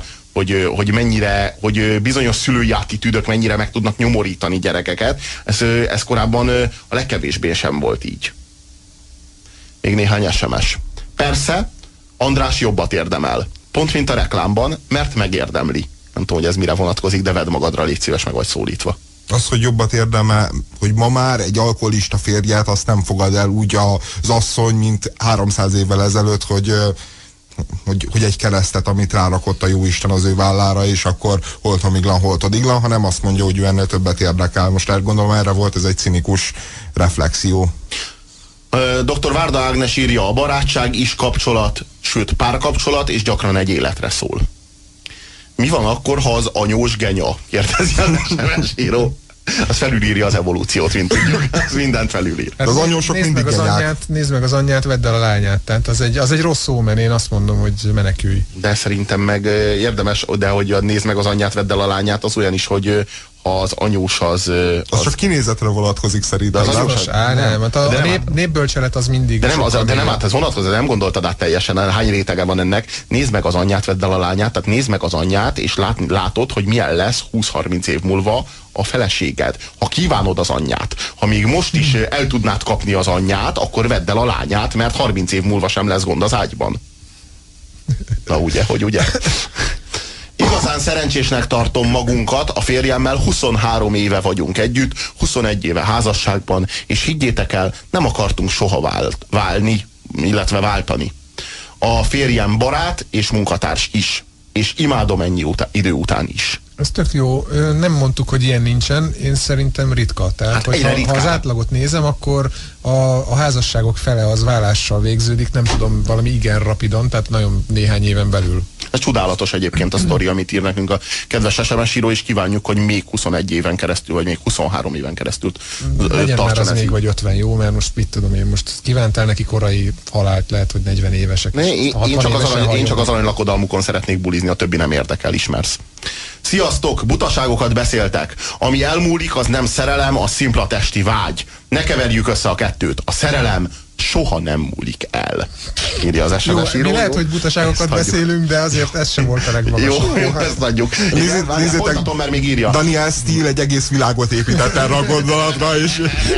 hogy bizonyos szülői attitűdök mennyire meg tudnak nyomorítani gyerekeket. Ez korábban a legkevésbé sem volt így. Még néhány SMS. Persze, András jobbat érdemel. Pont mint a reklámban, mert megérdemli. Nem tudom, hogy ez mire vonatkozik, de vedd magadra, légy szíves, meg vagy szólítva. Az, hogy jobbat érdemel, hogy ma már egy alkoholista férjet, azt nem fogad el úgy az asszony, mint 300 évvel ezelőtt, hogy egy keresztet, amit rárakott a jóisten az ő vállára, és akkor holtomiglan, holtodiglan, hanem azt mondja, hogy ő ennél többet érdekel. Most gondolom, erre volt ez egy cinikus reflexió. Dr. Várda Ágnes írja, a barátság is kapcsolat, sőt párkapcsolat, és gyakran egy életre szól. Mi van akkor, ha az anyós genya? Kérdezi az SMS író. Az felülírja az evolúciót, mint tudjuk. Az mindent felülír. Hát az anyósok mindig genyák. Nézd meg az anyját, vedd el a lányát. Tehát az egy rossz szó, mert én azt mondom, hogy menekülj. De szerintem meg érdemes, de hogy nézd meg az anyját, vedd el a lányát, az olyan is, hogy az anyós az csak kinézetre vonatkozik szerintem. Nem, hát a népbölcselet az mindig. De nem, hát ez vonatkozik, nem gondoltad át teljesen, hány rétege van ennek. Nézd meg az anyját, vedd el a lányát, tehát nézd meg az anyját, és látod, hogy milyen lesz 20-30 év múlva a feleséged. Ha kívánod az anyját, ha még most is el tudnád kapni az anyját, akkor vedd el a lányát, mert 30 év múlva sem lesz gond az ágyban. Na ugye, hogy ugye? Igazán szerencsésnek tartom magunkat, a férjemmel 23 éve vagyunk együtt, 21 éve házasságban, és higgyétek el, nem akartunk soha válni, illetve váltani. A férjem barát és munkatárs is, és imádom ennyi idő után is. Ez tök jó. Nem mondtuk, hogy ilyen nincsen. Én szerintem ritka. Tehát, Hát ha az átlagot nézem, akkor a házasságok fele az válással végződik, nem tudom, valami igen rapidon, tehát nagyon néhány éven belül. Ez csodálatos egyébként a sztori, amit ír nekünk a kedves SMS író, és kívánjuk, hogy még 21 éven keresztül, vagy még 23 éven keresztül legyen már az még így. vagy 50 jó, mert most mit tudom én, most kívántál neki korai halált, lehet, hogy 40 évesek. Én csak az aranylakodalmukon szeretnék bulizni, a többi nem érdekel, ismersz. Sziasztok, butaságokat beszéltek. Ami elmúlik, az nem szerelem, az szimpla testi vágy. Ne keverjük össze a kettőt. A szerelem soha nem múlik el. Írja az SMS író. Mi lehet, hogy butaságokat beszélünk, de azért ez sem volt a legmagasabb. Jó, ezt adjuk. Folytatom, mert még írja. Daniel Steele egy egész világot épített erre a gondolatra, és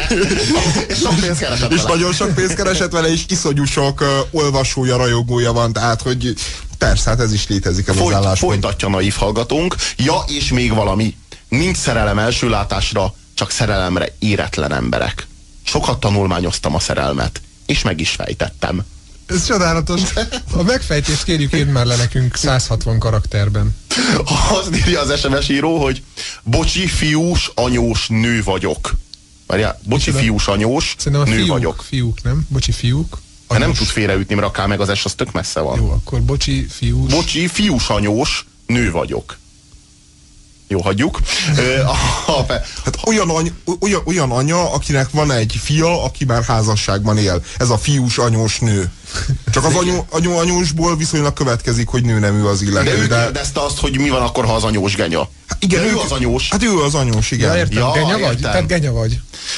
sok pénzt keresett és vele. nagyon sok pénzt keresett vele, és iszonyú sok olvasója, rajongója van, tehát hogy persze, hát ez is létezik, ez az álláspont. Folytatja naív hallgatónk. Ja, és még valami. Nincs szerelem első látásra, csak szerelemre éretlen emberek. Sokat tanulmányoztam a szerelmet, és meg is fejtettem. Ez csodálatos. A megfejtést kérjük, írd már le nekünk 160 karakterben. Azt írja az SMS író, hogy bocsi, fiús, anyós nő vagyok. Várjál, bocsi, fiús, anyós nő vagyok. Fiúk, nem? Bocsi, fiúk. De nem tud félreütni, mert akár meg az S, az tök messze van. Jó, akkor bocsi, fiús. Bocsi, fiús, anyós nő vagyok. Jó, hagyjuk. Hát olyan anya, akinek van egy fia, aki már házasságban él. Ez a fiús anyós nő. Csak az anyósból viszonylag következik, hogy nőnemű az illető. De ő kérdezte azt, hogy mi van akkor, ha az anyós genya. Hát igen, ő az anyós. Hát ő az anyós, igen. Ja, értem, genya vagy? Értem. Tehát genya vagy.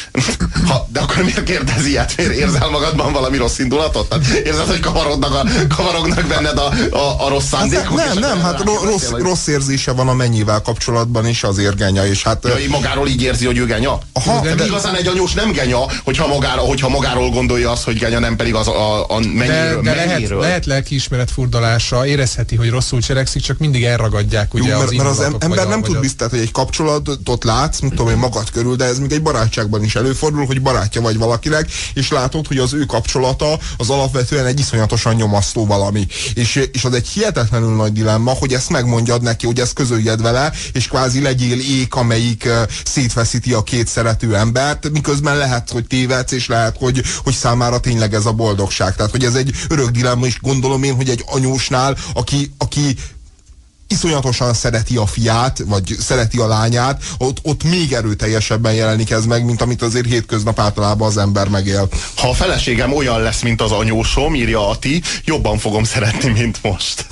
De akkor miért kérdezi ilyet? Miért érzel magadban valami rossz indulatot? Tehát érzed, hogy kavarognak benned a rossz szándékok? Nem, hát rossz érzése van a mennyivel kapcsolatban is, azért genya, és hát... Ja, magáról így érzi, hogy ő genya? Aha, de igazán egy anyós nem genya, hogyha magáról gondolja azt, hogy genya, nem pedig az a mennyiről. Lehet lelkiismeret furdalása, érezheti, hogy rosszul cselekszik, csak mindig elragadják ugye. Jó, mert az ember nem tud biztos, biztos, hogy egy kapcsolatot látsz, mit tudom én, magad körül, de ez még egy barátságban is előfordul, hogy barátja vagy valakinek, és látod, hogy az ő kapcsolata az alapvetően egy iszonyatosan nyomasztó valami. És az egy hihetetlenül nagy dilemma, hogy ezt megmondjad neki, hogy ezt közöljed vele, és kvázi legyél ék, amelyik szétfeszíti a két szerető embert, miközben lehet, hogy tévedsz, és lehet, hogy számára tényleg ez a boldogság. Tehát, hogy ez egy örök dilemma, és gondolom én, hogy egy anyósnál, aki iszonyatosan szereti a fiát, vagy szereti a lányát, ott még erőteljesebben jelenik ez meg, mint amit azért hétköznap általában az ember megél. Ha a feleségem olyan lesz, mint az anyósom, írja Ati, jobban fogom szeretni, mint most.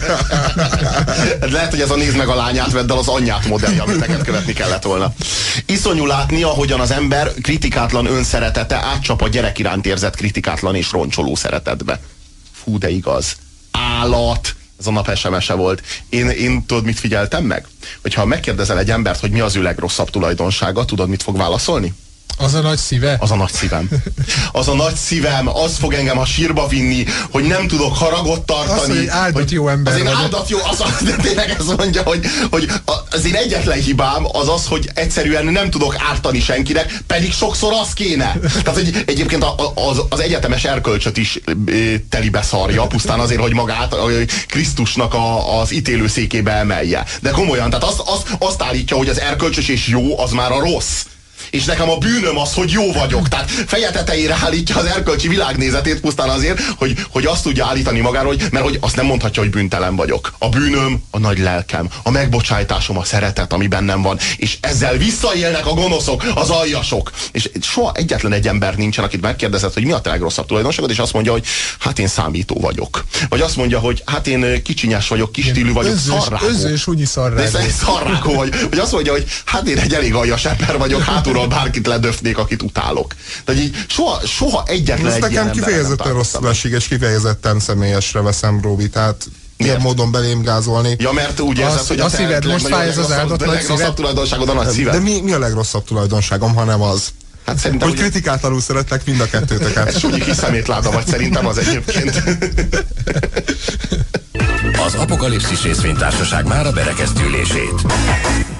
Lehet, hogy ez a nézd meg a lányát, vedd el az anyját modellje, amit neked követni kellett volna. Iszonyú látni, ahogyan az ember kritikátlan önszeretete átcsap a gyerek iránt érzett kritikátlan és roncsoló szeretetbe. Fú, de igaz. Állat! Ez a nap SMS-e volt. Én tudod, mit figyeltem meg? Hogyha megkérdezel egy embert, hogy mi az ő legrosszabb tulajdonsága, tudod, mit fog válaszolni? Az a nagy szíve? Az a nagy szívem. Az a nagy szívem, az fog engem a sírba vinni, hogy nem tudok haragot tartani. Az, hogy áldott jó ember az én vagyok. áldott jó, de tényleg ez mondja, hogy az én egyetlen hibám az, hogy egyszerűen nem tudok ártani senkinek, pedig sokszor az kéne. Tehát, hogy egyébként az egyetemes erkölcsöt is telibe szarja, pusztán azért, hogy magát Krisztusnak az ítélőszékébe emelje. De komolyan, tehát azt állítja, hogy az erkölcsös és jó, az már a rossz. És nekem a bűnöm az, hogy jó vagyok. Tehát feje tetejére állítja az erkölcsi világnézetét pusztán azért, hogy azt tudja állítani magáról, mert hogy azt nem mondhatja, hogy bűntelen vagyok. A bűnöm a nagy lelkem, a megbocsájtásom, a szeretet, ami bennem van. És ezzel visszaélnek a gonoszok, az aljasok. És soha egyetlen egy ember nincsen, akit megkérdezett, hogy mi a te legrosszabb tulajdonságod, és azt mondja, hogy hát én számító vagyok. Vagy azt mondja, hogy hát én kicsinyes vagyok, kis stílű vagyok, szarrákó. Özős, úgyi szarrákó. Szarrákó vagy azt mondja, hogy hát én egy elég aljas ember vagyok, hátulról bárkit ledöfnék, akit utálok. Tehát így soha egyetlen egy nekem kifejezetten rosszul esik, és kifejezetten személyesre veszem, Róbi, tehát ilyen módon belém gázolni. Ja, mert úgy érzed, hogy a szíved, most fáj ez az áldott nagy szíved. Tulajdonságod a nagy szíved. De mi a legrosszabb tulajdonságom, ha nem az? Hát szerintem, hogy kritikátlanul szeretlek mind a kettőtöket. Ez súnyi kis szemétláda vagy, szerintem az egyébként. Az Apokalipszis részvénytársaság már a berekeztülését.